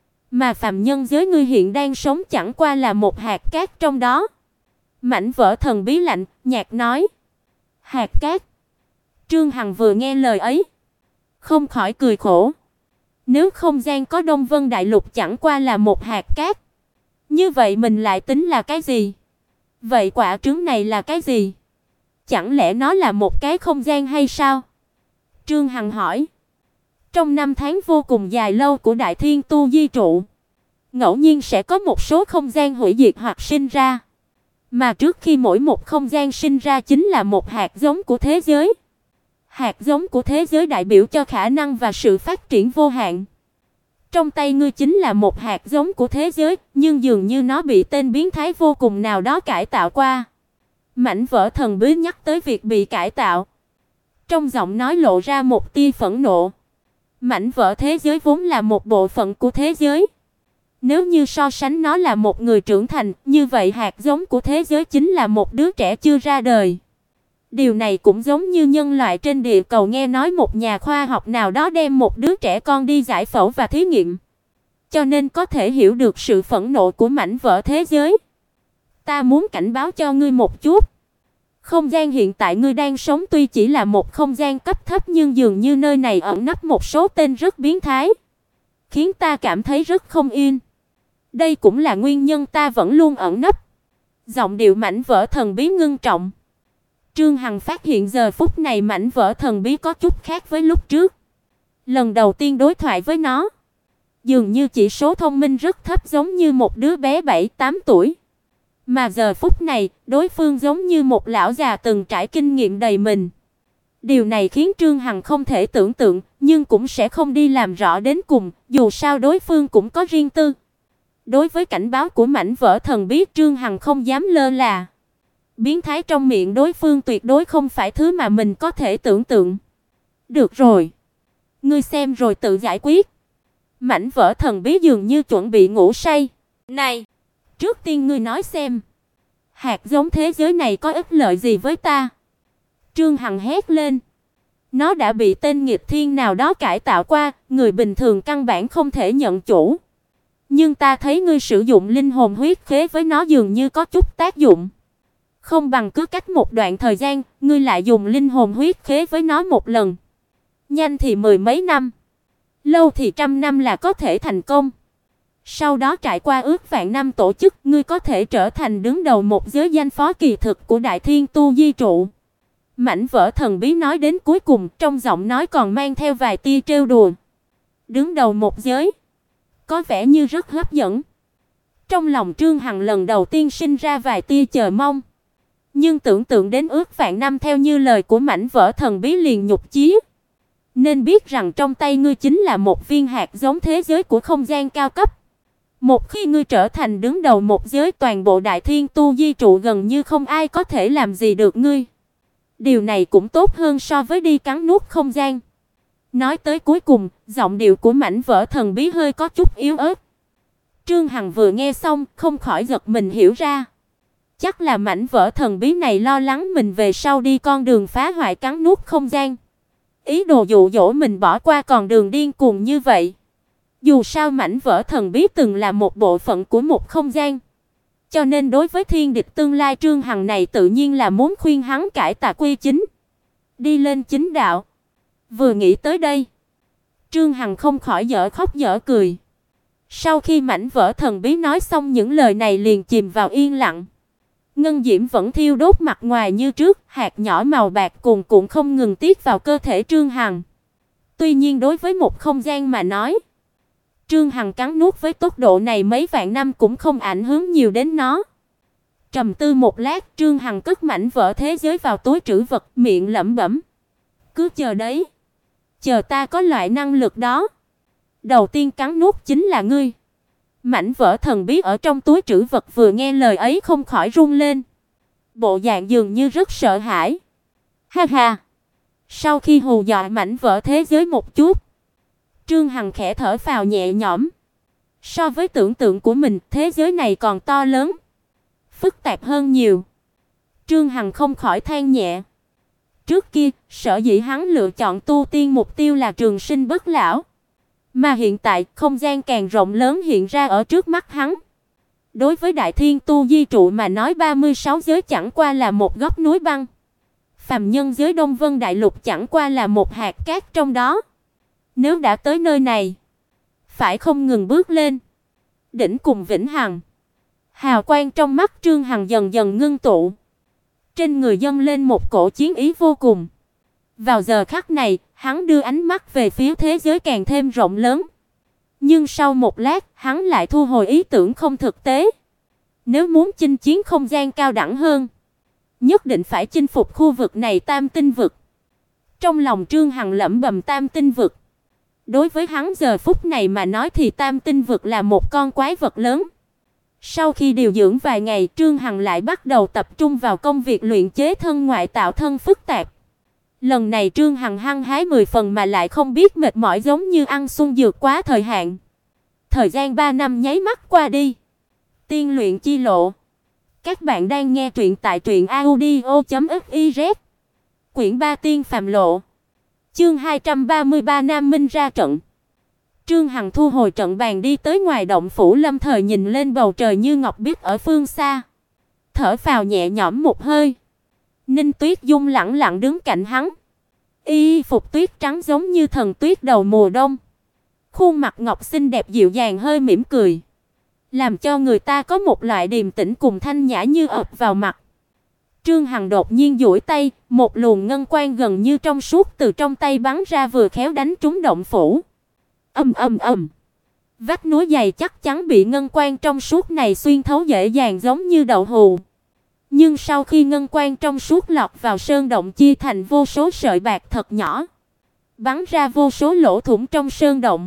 Mà phàm nhân giới ngươi hiện đang sống chẳng qua là một hạt cát trong đó. Mảnh vỡ thần bí lạnh nhạt nói. Hạt cát. Trương Hằng vừa nghe lời ấy, không khỏi cười khổ. Nếu không gian có Đông Vân Đại Lục chẳng qua là một hạt cát, như vậy mình lại tính là cái gì? Vậy quả trứng này là cái gì? Chẳng lẽ nó là một cái không gian hay sao? Trương Hằng hỏi. Trong năm tháng vô cùng dài lâu của Đại Thiên Tu Di trụ, ngẫu nhiên sẽ có một số không gian hủy diệt hoặc sinh ra. Mà trước khi mỗi một không gian sinh ra chính là một hạt giống của thế giới. Hạt giống của thế giới đại biểu cho khả năng và sự phát triển vô hạn. Trong tay ngươi chính là một hạt giống của thế giới, nhưng dường như nó bị tên biến thái vô cùng nào đó cải tạo qua. Mảnh vỡ thần bí nhắc tới việc bị cải tạo. Trong giọng nói lộ ra một tia phẫn nộ. Mảnh vỡ thế giới vốn là một bộ phận của thế giới. Nếu như so sánh nó là một người trưởng thành, như vậy hạt giống của thế giới chính là một đứa trẻ chưa ra đời. Điều này cũng giống như nhân loại trên địa cầu nghe nói một nhà khoa học nào đó đem một đứa trẻ con đi giải phẫu và thí nghiệm. Cho nên có thể hiểu được sự phẫn nộ của mảnh vỡ thế giới. Ta muốn cảnh báo cho ngươi một chút. Không gian hiện tại ngươi đang sống tuy chỉ là một không gian cấp thấp, nhưng dường như nơi này ẩn nấp một số tên rất biến thái, khiến ta cảm thấy rất không yên. Đây cũng là nguyên nhân ta vẫn luôn ẩn nấp. Giọng điệu mảnh vỡ thần bí ngưng trọng. Trương Hằng phát hiện giờ phút này mảnh vỡ thần bí có chút khác với lúc trước. Lần đầu tiên đối thoại với nó, dường như chỉ số thông minh rất thấp, giống như một đứa bé 7-8 tuổi. Mà giờ phút này, đối phương giống như một lão già từng trải kinh nghiệm đầy mình. Điều này khiến Trương Hằng không thể tưởng tượng, nhưng cũng sẽ không đi làm rõ đến cùng, dù sao đối phương cũng có riêng tư. Đối với cảnh báo của mảnh vỡ thần bí, Trương Hằng không dám lơ là. Biến thái trong miệng đối phương tuyệt đối không phải thứ mà mình có thể tưởng tượng. Được rồi, ngươi xem rồi tự giải quyết. Mảnh vỡ thần bí dường như chuẩn bị ngủ say. Này, trước tiên ngươi nói xem, hạt giống thế giới này có ích lợi gì với ta? Trương Hằng hét lên. Nó đã bị tên nghịch thiên nào đó cải tạo qua, người bình thường căn bản không thể nhận chủ. Nhưng ta thấy ngươi sử dụng linh hồn huyết khế với nó dường như có chút tác dụng. Không bằng cứ cách một đoạn thời gian, ngươi lại dùng linh hồn huyết khế với nó một lần. Nhanh thì 10 mấy năm, lâu thì 100 năm là có thể thành công. Sau đó trải qua ước vạn năm tổ chức, ngươi có thể trở thành đứng đầu một giới danh phó kỳ thực của Đại Thiên Tu Di trụ. Mảnh vỡ thần bí nói đến cuối cùng, trong giọng nói còn mang theo vài tia trêu đùa. Đứng đầu một giới, có vẻ như rất hấp dẫn. Trong lòng Trương Hằng lần đầu tiên sinh ra vài tia chờ mong. Nhưng tưởng tượng đến ước vạn năm theo như lời của mảnh vỡ thần bí liền nhục chí. Nên biết rằng trong tay ngươi chính là một viên hạt giống thế giới của không gian cao cấp. Một khi ngươi trở thành đứng đầu một giới, toàn bộ Đại Thiên Tu Di trụ gần như không ai có thể làm gì được ngươi. Điều này cũng tốt hơn so với đi cắn nuốt không gian. Nói tới cuối cùng, giọng điệu của mảnh vỡ thần bí hơi có chút yếu ớt. Trương Hằng vừa nghe xong, không khỏi giật mình hiểu ra. Chắc là mảnh vỡ thần bí này lo lắng mình về sau đi con đường phá hoại cắn nuốt không gian. Ý đồ dụ dỗ mình bỏ qua con đường điên cuồng như vậy. Dù sao mảnh vỡ thần bí từng là một bộ phận của một không gian. Cho nên đối với thiên địch tương lai Trương Hằng này tự nhiên là muốn khuyên hắn cải tà quy chính, đi lên chính đạo. Vừa nghĩ tới đây, Trương Hằng không khỏi dở khóc dở cười. Sau khi mảnh vỡ thần bí nói xong những lời này liền chìm vào yên lặng. Ngân diễm vẫn thiêu đốt mặt ngoài như trước, hạt nhỏ màu bạc cuồn cuộn không ngừng tiết vào cơ thể Trương Hằng. Tuy nhiên đối với một không gian mà nói, Trương Hằng cắn nuốt với tốc độ này mấy vạn năm cũng không ảnh hưởng nhiều đến nó. Trầm tư một lát, Trương Hằng cất mảnh vỡ thế giới vào túi trữ vật, miệng lẩm bẩm. Cứ chờ đấy, chờ ta có loại năng lực đó. Đầu tiên cắn nuốt chính là ngươi. Mảnh vỡ thần bí ở trong túi trữ vật vừa nghe lời ấy không khỏi run lên. Bộ dạng dường như rất sợ hãi. Ha ha. Sau khi hù dọa mảnh vỡ thế giới một chút, Trương Hằng khẽ thở phào nhẹ nhõm. So với tưởng tượng của mình, thế giới này còn to lớn, phức tạp hơn nhiều. Trương Hằng không khỏi than nhẹ. Trước kia, sở dĩ hắn lựa chọn tu tiên mục tiêu là trường sinh bất lão, mà hiện tại, không gian càng rộng lớn hiện ra ở trước mắt hắn. Đối với Đại Thiên Tu Di Trụ mà nói 36 giới chẳng qua là một góc núi băng. Phàm nhân giới Đông Vân Đại Lục chẳng qua là một hạt cát trong đó. Nếu đã tới nơi này, phải không ngừng bước lên, đỉnh cùng vĩnh hằng. Hào quang trong mắt Trương Hằng dần dần ngưng tụ. Trên người dâng lên một cổ chiến ý vô cùng. Vào giờ khắc này, hắn đưa ánh mắt về phía thế giới càng thêm rộng lớn. Nhưng sau một lát, hắn lại thu hồi ý tưởng không thực tế. Nếu muốn chinh chiến không gian cao đẳng hơn, nhất định phải chinh phục khu vực này Tam Tinh Vực. Trong lòng Trương Hằng lẩm bẩm Tam Tinh Vực. Đối với hắn giờ phút này mà nói thì Tam Tinh Vực là một con quái vật lớn. Sau khi điều dưỡng vài ngày, Trương Hằng lại bắt đầu tập trung vào công việc luyện chế thân ngoại tạo thân phức tạp. Lần này Trương Hằng hăng hái 10 phần mà lại không biết mệt mỏi, giống như ăn xuân dược quá thời hạn. Thời gian 3 năm nháy mắt qua đi. Tiên luyện chi lộ. Các bạn đang nghe truyện tại truyệnaudio.fiz. Quyển 3 Tiên phàm lộ. Chương 233 Nam Minh ra trận. Trương Hằng thu hồi trận bàn đi tới ngoài động phủ lâm thời, nhìn lên bầu trời như ngọc biếc ở phương xa. Thở phào nhẹ nhõm một hơi. Ninh Tuyết Dung lẳng lặng đứng cạnh hắn. Y phục tuyết trắng giống như thần tuyết đầu mùa đông. Khuôn mặt ngọc xinh đẹp dịu dàng hơi mỉm cười, làm cho người ta có một loại điềm tĩnh cùng thanh nhã như ập vào mặt. Trương Hằng đột nhiên duỗi tay, một luồng ngân quang gần như trong suốt từ trong tay bắn ra, vừa khéo đánh trúng động phủ. Ầm ầm ầm. Vách núi dày chắc chắn bị ngân quang trong suốt này xuyên thấu dễ dàng giống như đậu hũ. Nhưng sau khi ngân quang trong suốt lọt vào sơn động, chia thành vô số sợi bạc thật nhỏ, bắn ra vô số lỗ thủng trong sơn động.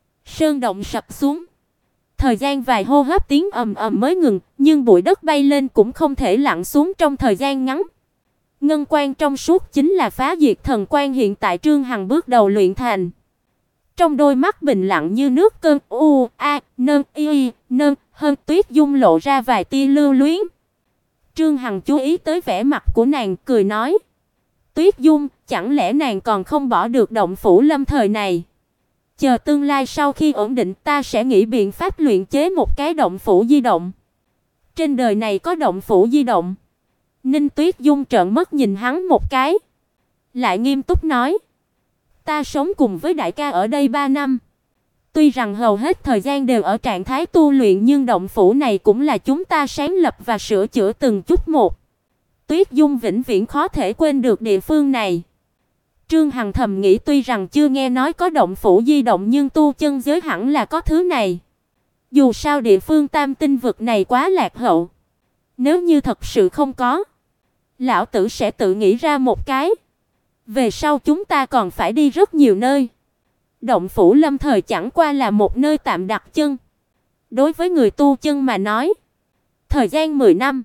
Sơn động sập xuống. Thời gian vài hô hấp tiếng ầm ầm mới ngừng, nhưng bụi đất bay lên cũng không thể lặn xuống trong thời gian ngắn. Ngân quang trong suốt chính là phá diệt thần quang hiện tại Trương Hằng bước đầu luyện thành. Trong đôi mắt bình lặng như nước cơn u a nơ y nơ hơn Tuyết Dung lộ ra vài tia lưu luyến. Trương Hằng chú ý tới vẻ mặt của nàng, cười nói: "Tuyết Dung, chẳng lẽ nàng còn không bỏ được động phủ lâm thời này? Chờ tương lai sau khi ổn định, ta sẽ nghĩ biện pháp luyện chế một cái động phủ di động." Trên đời này có động phủ di động? Ninh Tuyết Dung trợn mắt nhìn hắn một cái, lại nghiêm túc nói: "Ta sống cùng với đại ca ở đây 3 năm. Tuy rằng hầu hết thời gian đều ở trạng thái tu luyện, nhưng động phủ này cũng là chúng ta sáng lập và sửa chữa từng chút một. Tuyết Dung vĩnh viễn khó thể quên được địa phương này." Trương Hằng thầm nghĩ, tuy rằng chưa nghe nói có động phủ di động, nhưng tu chân giới hẳn là có thứ này. Dù sao địa phương Tam Tinh Vực này quá lạc hậu. Nếu như thật sự không có, lão tử sẽ tự nghĩ ra một cái. Về sau chúng ta còn phải đi rất nhiều nơi. Động phủ lâm thời chẳng qua là một nơi tạm đặt chân. Đối với người tu chân mà nói, thời gian 10 năm,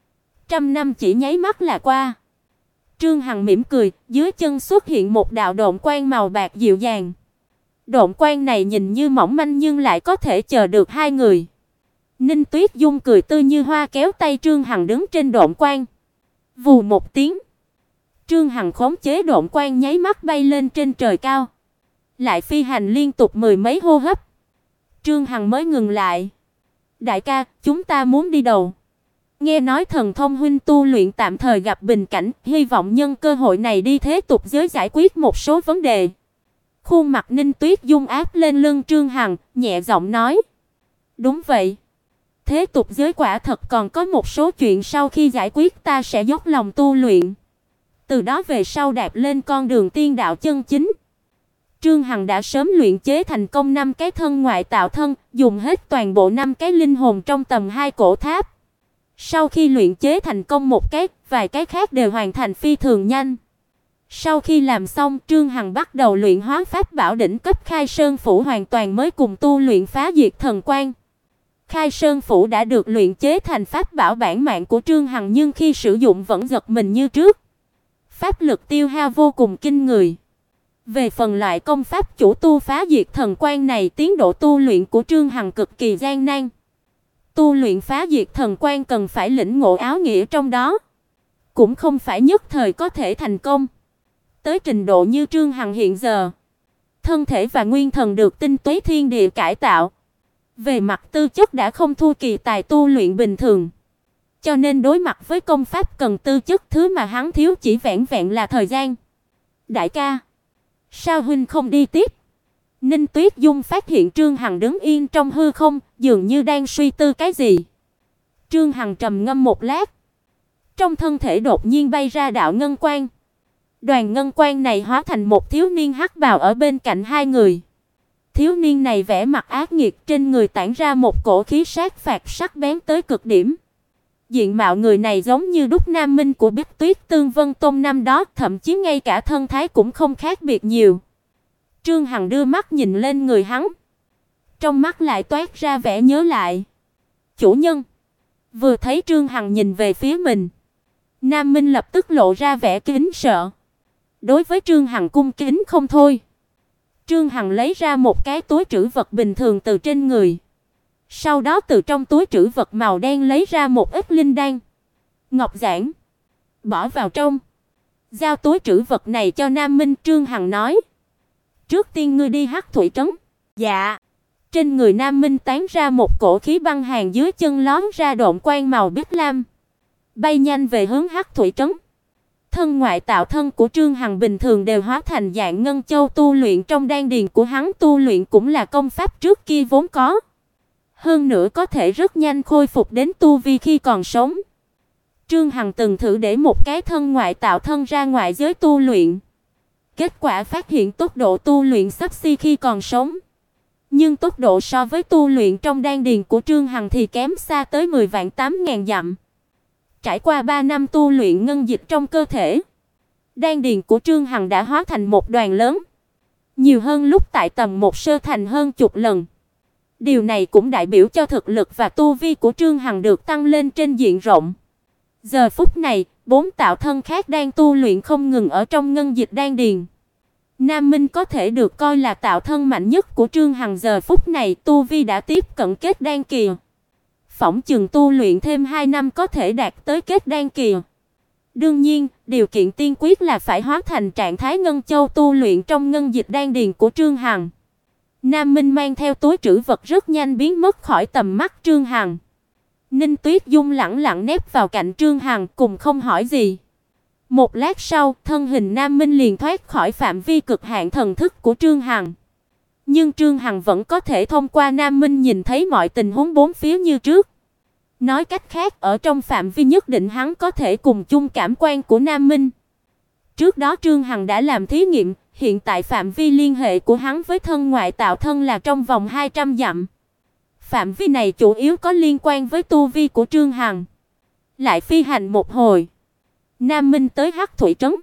100 năm chỉ nháy mắt là qua. Trương Hằng mỉm cười, dưới chân xuất hiện một đạo độn quang màu bạc dịu dàng. Độn quang này nhìn như mỏng manh nhưng lại có thể chờ được hai người. Ninh Tuyết Dung cười tươi như hoa kéo tay Trương Hằng đứng trên độn quang. Vù một tiếng, Trương Hằng khống chế độn quang nháy mắt bay lên trên trời cao, lại phi hành liên tục 10 mấy hô hấp. Trương Hằng mới ngừng lại. "Đại ca, chúng ta muốn đi đâu?" Nghe nói Thần Thông huynh tu luyện tạm thời gặp bình cảnh, hy vọng nhân cơ hội này đi thế tục giới giải quyết một số vấn đề. Khuôn mặt Ninh Tuyết Dung áp lên lưng Trương Hằng, nhẹ giọng nói: "Đúng vậy. Thế tục giới quả thật còn có một số chuyện sau khi giải quyết ta sẽ dốc lòng tu luyện. Từ đó về sau đạp lên con đường tiên đạo chân chính." Trương Hằng đã sớm luyện chế thành công 5 cái thân ngoại tạo thân, dùng hết toàn bộ 5 cái linh hồn trong tầm 2 cổ tháp. Sau khi luyện chế thành công một cái, vài cái khác đều hoàn thành phi thường nhanh. Sau khi làm xong, Trương Hằng bắt đầu luyện hóa pháp bảo đỉnh cấp Khai Sơn phủ hoàn toàn mới cùng tu luyện phá diệt thần quang. Khai Sơn phủ đã được luyện chế thành pháp bảo bản mạng của Trương Hằng, nhưng khi sử dụng vẫn giật mình như trước. Pháp lực tiêu hao vô cùng kinh người. Về phần loại công pháp chủ tu phá diệt thần quan này, tiến độ tu luyện của Trương Hằng cực kỳ gian nan. Tu luyện phá diệt thần quan cần phải lĩnh ngộ áo nghĩa trong đó, cũng không phải nhất thời có thể thành công. Tới trình độ như Trương Hằng hiện giờ, thân thể và nguyên thần được tinh túy thiên địa cải tạo, về mặt tư chất đã không thua kỳ tài tu luyện bình thường. Cho nên đối mặt với công pháp cần tư chất, thứ mà hắn thiếu chỉ vẹn vẹn là thời gian. Đại ca, sao huynh không đi tiếp? Ninh Tuyết Dung phát hiện Trương Hằng đứng yên trong hư không, dường như đang suy tư cái gì. Trương Hằng trầm ngâm một lát, trong thân thể đột nhiên bay ra đạo ngân quang. Đoàn ngân quang này hóa thành một thiếu niên hắc bào ở bên cạnh hai người. Thiếu niên này vẻ mặt ác nghiệt, trên người tản ra một cổ khí sát phạt sắc bén tới cực điểm. Diện mạo người này giống như đúc Nam Minh của Bích Tuyết Tương Vân Tông năm đó, thậm chí ngay cả thân thái cũng không khác biệt nhiều. Trương Hằng đưa mắt nhìn lên người hắn, trong mắt lại toát ra vẻ nhớ lại. Chủ nhân. Vừa thấy Trương Hằng nhìn về phía mình, Nam Minh lập tức lộ ra vẻ kính sợ. Đối với Trương Hằng cung kính không thôi. Trương Hằng lấy ra một cái túi trữ vật bình thường từ trên người. Sau đó từ trong túi trữ vật màu đen lấy ra một ít linh đan, ngọc giản, bỏ vào trong. Giao túi trữ vật này cho Nam Minh. Trương Hằng nói: "Trước tiên ngươi đi Hắc Thủy trấn." "Dạ." Trên người Nam Minh tán ra một cổ khí băng hàn, dưới chân lóe ra độn quang màu bích lam, bay nhanh về hướng Hắc Thủy trấn. Thân ngoại tạo thân của Trương Hằng bình thường đều hóa thành dạng ngân châu, tu luyện trong đan điền của hắn tu luyện cũng là công pháp trước kia vốn có. Hơn nữa có thể rất nhanh khôi phục đến tu vi khi còn sống. Trương Hằng từng thử để một cái thân ngoại tạo thân ra ngoại giới tu luyện. Kết quả phát hiện tốc độ tu luyện xấp xi khi còn sống. Nhưng tốc độ so với tu luyện trong đan điền của Trương Hằng thì kém xa tới 10.800.000 dặm. Trải qua 3 năm tu luyện ngân dịch trong cơ thể, đan điền của Trương Hằng đã hóa thành một đoàn lớn, nhiều hơn lúc tại tầm một sơ thành hơn chục lần. Điều này cũng đại biểu cho thực lực và tu vi của Trương Hằng được tăng lên trên diện rộng. Giờ phút này, 4 tạo thân khác đang tu luyện không ngừng ở trong ngân dịch đan điền. Nam Minh có thể được coi là tạo thân mạnh nhất của Trương Hằng, giờ phút này tu vi đã tiếp cận kết đan kỳ. Phỏng chừng tu luyện thêm 2 năm có thể đạt tới kết đan kỳ. Đương nhiên, điều kiện tiên quyết là phải hóa thành trạng thái ngân châu tu luyện trong ngân dịch đan điền của Trương Hằng. Nam Minh mang theo túi trữ vật rất nhanh biến mất khỏi tầm mắt Trương Hằng. Ninh Tuyết Dung lẳng lặng nép vào cạnh Trương Hằng cùng không hỏi gì. Một lát sau, thân hình Nam Minh liền thoát khỏi phạm vi cực hạn thần thức của Trương Hằng. Nhưng Trương Hằng vẫn có thể thông qua Nam Minh nhìn thấy mọi tình huống bốn phía như trước. Nói cách khác, ở trong phạm vi nhất định hắn có thể cùng chung cảm quan của Nam Minh. Trước đó Trương Hằng đã làm thí nghiệm, hiện tại phạm vi liên hệ của hắn với thân ngoại tạo thân là trong vòng 200 dặm. Phạm vi này chủ yếu có liên quan với tu vi của Trương Hằng. Lại phi hành một hồi, Nam Minh tới Hắc Thủy trấn.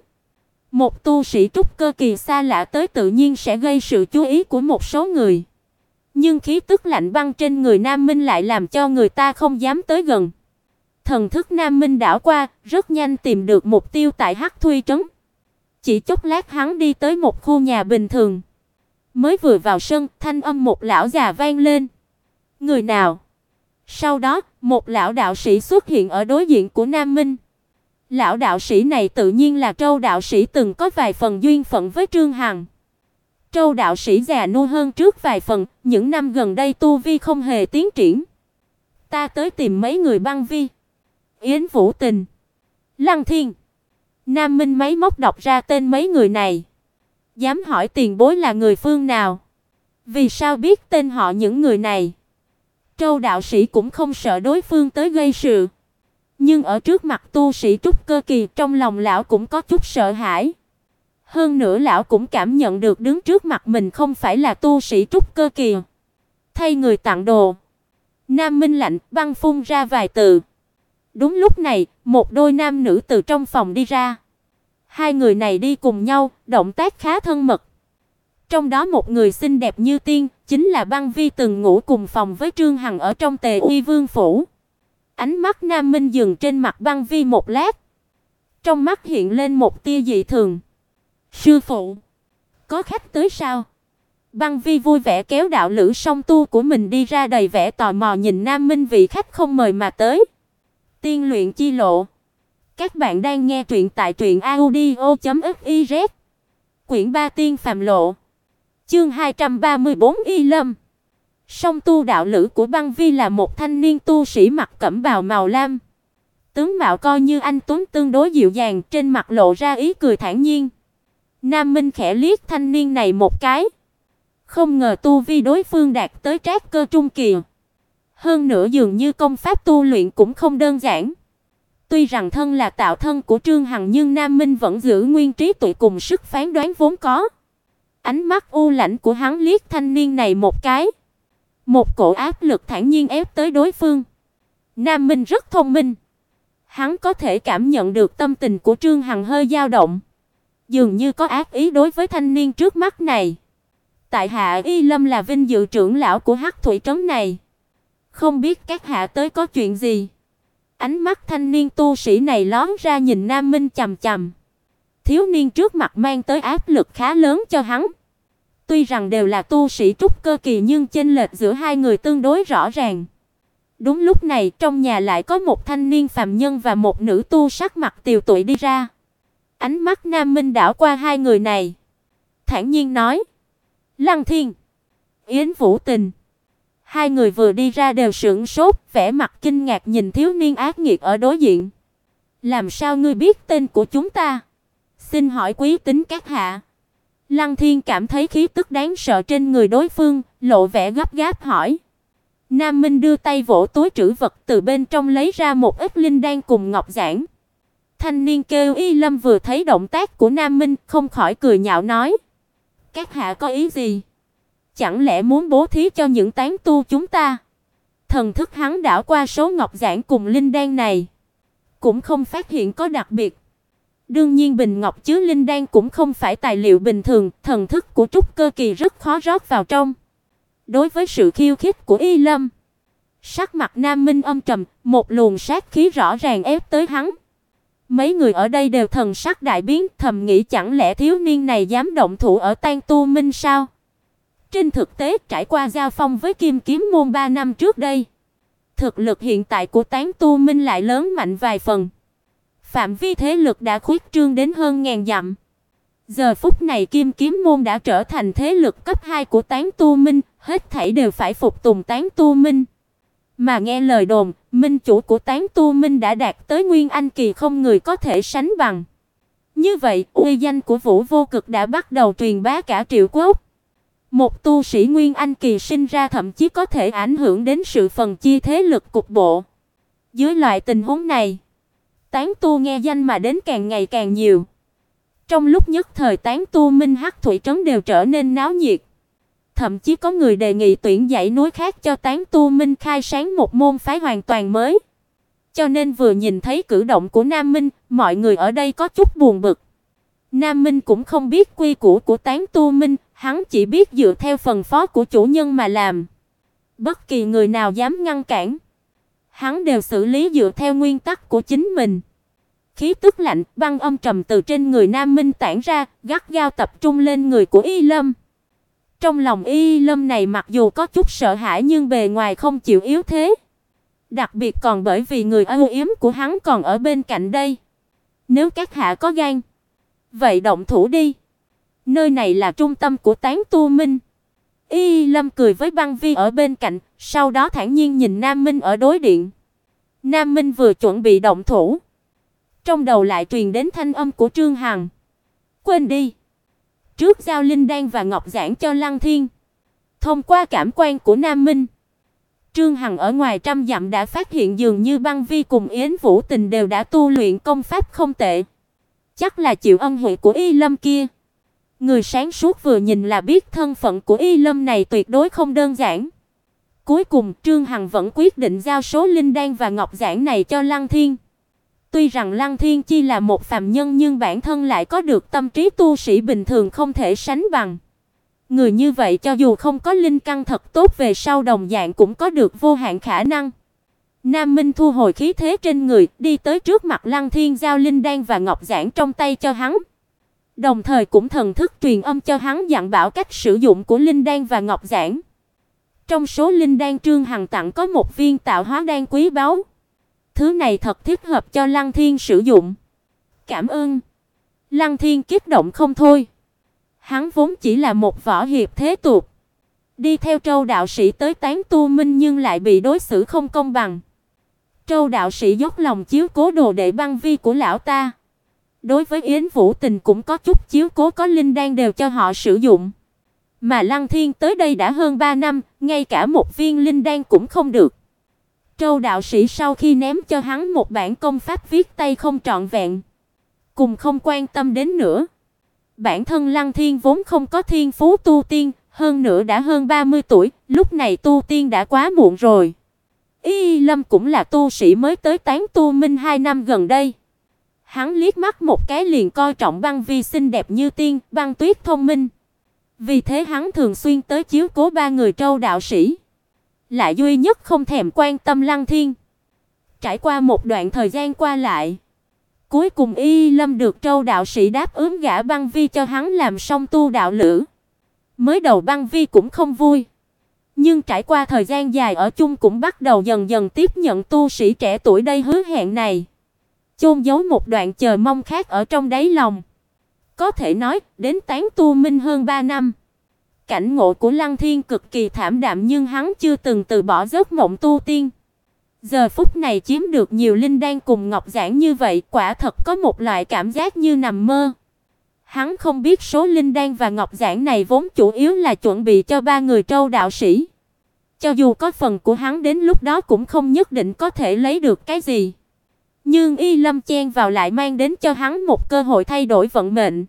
Một tu sĩ trúc cơ kỳ xa lạ tới tự nhiên sẽ gây sự chú ý của một số người. Nhưng khí tức lạnh băng trên người Nam Minh lại làm cho người ta không dám tới gần. Thần thức Nam Minh đảo qua, rất nhanh tìm được mục tiêu tại Hắc Thủy trấn. Chỉ chốc lát hắn đi tới một khu nhà bình thường. Mới vừa vào sân, thanh âm một lão già vang lên. "Người nào?" Sau đó, một lão đạo sĩ xuất hiện ở đối diện của Nam Minh. Lão đạo sĩ này tự nhiên là Trâu đạo sĩ, từng có vài phần duyên phận với Trương Hằng. Trâu đạo sĩ già nua hơn trước vài phần, những năm gần đây tu vi không hề tiến triển. "Ta tới tìm mấy người băng vi." Yến Vũ Tình, Lăng Thiên. Nam Minh máy móc đọc ra tên mấy người này. Dám hỏi tiền bối là người phương nào? Vì sao biết tên họ những người này? Trâu đạo sĩ cũng không sợ đối phương tới gây sự. Nhưng ở trước mặt tu sĩ trúc cơ kỳ, trong lòng lão cũng có chút sợ hãi. Hơn nữa lão cũng cảm nhận được đứng trước mặt mình không phải là tu sĩ trúc cơ kỳ. Thay người tặng đồ. Nam Minh lạnh băng phun ra vài từ. Đúng lúc này, một đôi nam nữ từ trong phòng đi ra. Hai người này đi cùng nhau, động tác khá thân mật. Trong đó một người xinh đẹp như tiên, chính là Băng Vi từng ngủ cùng phòng với Trương Hằng ở trong Tề Uy Vương phủ. Ánh mắt Nam Minh dừng trên mặt Băng Vi một lát, trong mắt hiện lên một tia dị thường. "Sư phụ, có khách tới sao?" Băng Vi vui vẻ kéo đạo lữ song tu của mình đi ra, đầy vẻ tò mò nhìn Nam Minh vị khách không mời mà tới. Tiên luyện chi lộ. Các bạn đang nghe truyện tại truyệnaudio.fiz. Quyển 3 Tiên phàm lộ. Chương 234 Y Lâm. Song tu đạo lữ của Băng Vi là một thanh niên tu sĩ mặc cẩm bào màu lam. Tướng mạo coi như anh tuấn, tương đối dịu dàng, trên mặt lộ ra ý cười thản nhiên. Nam Minh khẽ liếc thanh niên này một cái. Không ngờ tu vi đối phương đạt tới trác cơ trung kỳ. Hơn nữa dường như công pháp tu luyện cũng không đơn giản. Tuy rằng thân là tạo thân của Trương Hằng, nhưng Nam Minh vẫn giữ nguyên trí tuệ cùng sức phán đoán vốn có. Ánh mắt u lãnh của hắn liếc thanh niên này một cái. Một cổ áp lực thản nhiên ép tới đối phương. Nam Minh rất thông minh. Hắn có thể cảm nhận được tâm tình của Trương Hằng hơi dao động, dường như có ác ý đối với thanh niên trước mắt này. Tại hạ Y Lâm là vinh dự trưởng lão của Hắc Thủy trấn này. Không biết các hạ tới có chuyện gì? Ánh mắt thanh niên tu sĩ này lóe ra nhìn Nam Minh chằm chằm. Thiếu niên trước mặt mang tới áp lực khá lớn cho hắn. Tuy rằng đều là tu sĩ trúc cơ kỳ, nhưng chênh lệch giữa hai người tương đối rõ ràng. Đúng lúc này, trong nhà lại có một thanh niên phàm nhân và một nữ tu sắc mặt tiều tụy đi ra. Ánh mắt Nam Minh đảo qua hai người này, thản nhiên nói: "Lăng Thiên, Yến Vũ Tình." Hai người vừa đi ra đều sửng sốt, vẻ mặt kinh ngạc nhìn thiếu niên ác nghiệt ở đối diện. "Làm sao ngươi biết tên của chúng ta? Xin hỏi quý tính các hạ?" Lăng Thiên cảm thấy khí tức đáng sợ trên người đối phương, lộ vẻ gấp gáp hỏi. Nam Minh đưa tay vỗ túi trữ vật, từ bên trong lấy ra một ít linh đan cùng ngọc giản. Thanh niên kêu Y Lâm vừa thấy động tác của Nam Minh, không khỏi cười nhạo nói: "Các hạ có ý gì? Chẳng lẽ muốn bố thí cho những tán tu chúng ta?" Thần thức hắn đảo qua số ngọc giản cùng linh đan này, cũng không phát hiện có đặc biệt. Đương nhiên bình ngọc chứa linh đan cũng không phải tài liệu bình thường, thần thức của trúc cơ kỳ rất khó rót vào trong. Đối với sự khiêu khích của Y Lâm, sắc mặt Nam Minh âm trầm, một luồng sát khí rõ ràng ép tới hắn. Mấy người ở đây đều thần sắc đại biến, thầm nghĩ chẳng lẽ thiếu niên này dám động thủ ở Tán Tu Minh sao? Trên thực tế, trải qua giao phong với Kim Kiếm môn 3 năm trước đây, thực lực hiện tại của Tán Tu Minh lại lớn mạnh vài phần. Phạm vi thế lực đã khuyết trương đến hơn ngàn dặm. Giờ phút này Kim Kiếm môn đã trở thành thế lực cấp 2 của Tán Tu Minh, hết thảy đều phải phục tùng Tán Tu Minh. Mà nghe lời đồn, minh chủ của Tán Tu Minh đã đạt tới Nguyên Anh kỳ, không người có thể sánh bằng. Như vậy, uy danh của Vũ Vô Cực đã bắt đầu truyền bá cả Triệu Quốc. Một tu sĩ Nguyên Anh kỳ sinh ra thậm chí có thể ảnh hưởng đến sự phân chia thế lực cục bộ. Dưới loại tình huống này, tán tu nghe danh mà đến càng ngày càng nhiều. Trong lúc nhất thời Tán Tu Minh Hắc Thủy trấn đều trở nên náo nhiệt. Thậm chí có người đề nghị tuyển dãy núi khác cho Tán Tu Minh khai sáng một môn phái hoàn toàn mới. Cho nên vừa nhìn thấy cử động của Nam Minh, mọi người ở đây có chút buồn bực. Nam Minh cũng không biết quy củ của Tán Tu Minh, hắn chỉ biết dựa theo phần phó của chủ nhân mà làm. Bất kỳ người nào dám ngăn cản, hắn đều xử lý dựa theo nguyên tắc của chính mình. Khí tức lạnh, băng âm trầm từ trên người Nam Minh tản ra, gắt gao tập trung lên người của Y Lâm. Trong lòng Y Lâm này mặc dù có chút sợ hãi nhưng bề ngoài không chịu yếu thế. Đặc biệt còn bởi vì người âu yếm của hắn còn ở bên cạnh đây. Nếu các hạ có gan, vậy động thủ đi. Nơi này là trung tâm của Tán Tu Minh. Y Lâm cười với Băng Vi ở bên cạnh, sau đó thản nhiên nhìn Nam Minh ở đối diện. Nam Minh vừa chuẩn bị động thủ, trong đầu lại truyền đến thanh âm của Trương Hằng. "Quên đi, trước giao linh đan và ngọc giản cho Lăng Thiên." Thông qua cảm quan của Nam Minh, Trương Hằng ở ngoài trăm dặm đã phát hiện dường như Băng Vi cùng Yến Vũ Tình đều đã tu luyện công pháp không tệ. Chắc là chịu ân huệ của Y Lâm kia. Người sáng suốt vừa nhìn là biết thân phận của Y Lâm này tuyệt đối không đơn giản. Cuối cùng Trương Hằng vẫn quyết định giao số linh đan và ngọc giản này cho Lăng Thiên. Tuy rằng Lăng Thiên chi là một phàm nhân nhưng bản thân lại có được tâm trí tu sĩ bình thường không thể sánh bằng. Người như vậy cho dù không có linh căn thật tốt về sau đồng dạng cũng có được vô hạn khả năng. Nam Minh thu hồi khí thế trên người, đi tới trước mặt Lăng Thiên giao linh đan và ngọc giản trong tay cho hắn. Đồng thời cũng thần thức truyền âm cho hắn dặn bảo cách sử dụng của linh đan và ngọc giản. Trong số linh đan Trương Hằng tặng có một viên tạo hóa đan quý báu. Thứ này thật thích hợp cho Lăng Thiên sử dụng. Cảm ơn. Lăng Thiên kích động không thôi. Hắn vốn chỉ là một võ hiệp thế tục, đi theo Trâu đạo sĩ tới Tán Tu Minh nhưng lại bị đối xử không công bằng. Trâu đạo sĩ dốc lòng chiếu cố đồ đệ Băng Vi của lão ta. Đối với Yến Vũ Tình cũng có chút chiếu cố, có linh đan đều cho họ sử dụng. Mà Lăng Thiên tới đây đã hơn 3 năm, ngay cả một viên linh đan cũng không được. Trâu đạo sĩ sau khi ném cho hắn một bản công pháp viết tay không trọn vẹn, cùng không quan tâm đến nữa. Bản thân Lăng Thiên vốn không có thiên phú tu tiên, hơn nữa đã hơn 30 tuổi, lúc này tu tiên đã quá muộn rồi. Y Lâm cũng là tu sĩ mới tới Tán Tu Minh 2 năm gần đây. Hắn liếc mắt một cái liền coi trọng Băng Vi xinh đẹp như tiên, Băng Tuyết thông minh. Vì thế hắn thường xuyên tới chiếu cố ba người Trâu đạo sĩ, lại duy nhất không thèm quan tâm Lăng Thiên. Trải qua một đoạn thời gian qua lại, cuối cùng Y Lâm được Trâu đạo sĩ đáp ứng gả Băng Vi cho hắn làm song tu đạo lữ. Mới đầu Băng Vi cũng không vui, nhưng trải qua thời gian dài ở chung cũng bắt đầu dần dần tiếp nhận tu sĩ trẻ tuổi đây hứa hẹn này, chôn giấu một đoạn chờ mong khác ở trong đáy lòng. Có thể nói, đến Tán Tu Minh hơn 3 năm, cảnh ngộ của Lăng Thiên cực kỳ thảm đạm nhưng hắn chưa từng từ bỏ giấc mộng tu tiên. Giờ phút này chiếm được nhiều linh đan cùng ngọc giản như vậy, quả thật có một loại cảm giác như nằm mơ. Hắn không biết số linh đan và ngọc giản này vốn chủ yếu là chuẩn bị cho ba người Trâu đạo sĩ. Cho dù có phần của hắn đến lúc đó cũng không nhất định có thể lấy được cái gì. Nhưng Y Lâm chen vào lại mang đến cho hắn một cơ hội thay đổi vận mệnh.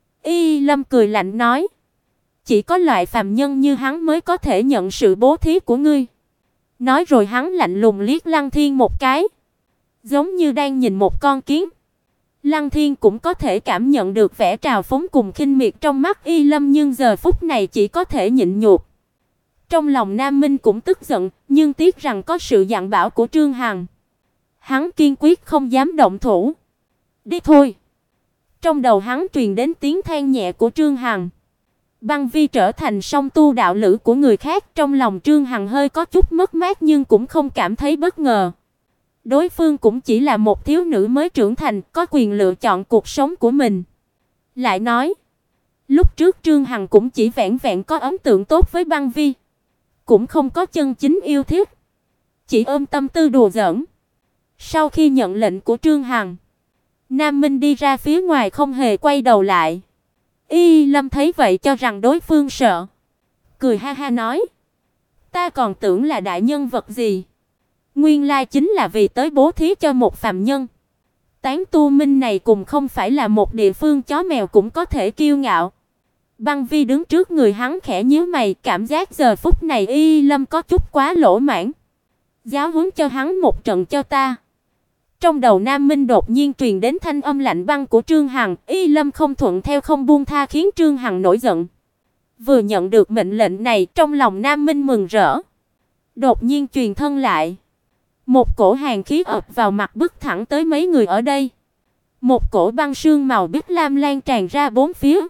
Y Lâm cười lạnh nói: "Chỉ có loại phàm nhân như hắn mới có thể nhận sự bố thí của ngươi." Nói rồi hắn lạnh lùng liếc Lăng Thiên một cái, giống như đang nhìn một con kiến. Lăng Thiên cũng có thể cảm nhận được vẻ trào phúng cùng khinh miệt trong mắt Y Lâm, nhưng giờ phút này chỉ có thể nhịn nhục. Trong lòng Nam Minh cũng tức giận, nhưng tiếc rằng có sự dặn bảo của Trương Hằng, hắn kiên quyết không dám động thủ. "Đi thôi." Trong đầu hắn truyền đến tiếng than nhẹ của Trương Hằng. Băng Vi trở thành song tu đạo lữ của người khác, trong lòng Trương Hằng hơi có chút mất mát nhưng cũng không cảm thấy bất ngờ. Đối phương cũng chỉ là một thiếu nữ mới trưởng thành, có quyền lựa chọn cuộc sống của mình. Lại nói, lúc trước Trương Hằng cũng chỉ vẹn vẹn có ấn tượng tốt với Băng Vi, cũng không có chân chính yêu thích, chỉ ôm tâm tư đùa giỡn. Sau khi nhận lệnh của Trương Hằng, Nam Minh đi ra phía ngoài không hề quay đầu lại. Y Lâm thấy vậy cho rằng đối phương sợ, cười ha ha nói: "Ta còn tưởng là đại nhân vật gì, nguyên lai chính là vì tới bố thí cho một phàm nhân." Tán Tu Minh này cũng không phải là một địa phương chó mèo cũng có thể kiêu ngạo. Băng Vi đứng trước người hắn khẽ nhíu mày, cảm giác giờ phút này Y Lâm có chút quá lỗ mãn. "Giáo huấn cho hắn một trận cho ta." Trong đầu Nam Minh đột nhiên truyền đến thanh âm lạnh băng của Trương Hằng, Y Lâm không thuận theo không buông tha khiến Trương Hằng nổi giận. Vừa nhận được mệnh lệnh này, trong lòng Nam Minh mừng rỡ. Đột nhiên truyền thân lại, một cổ hàn khí ập vào mặt bức thẳng tới mấy người ở đây. Một cổ băng sương màu bích lam lan tràn ra bốn phía.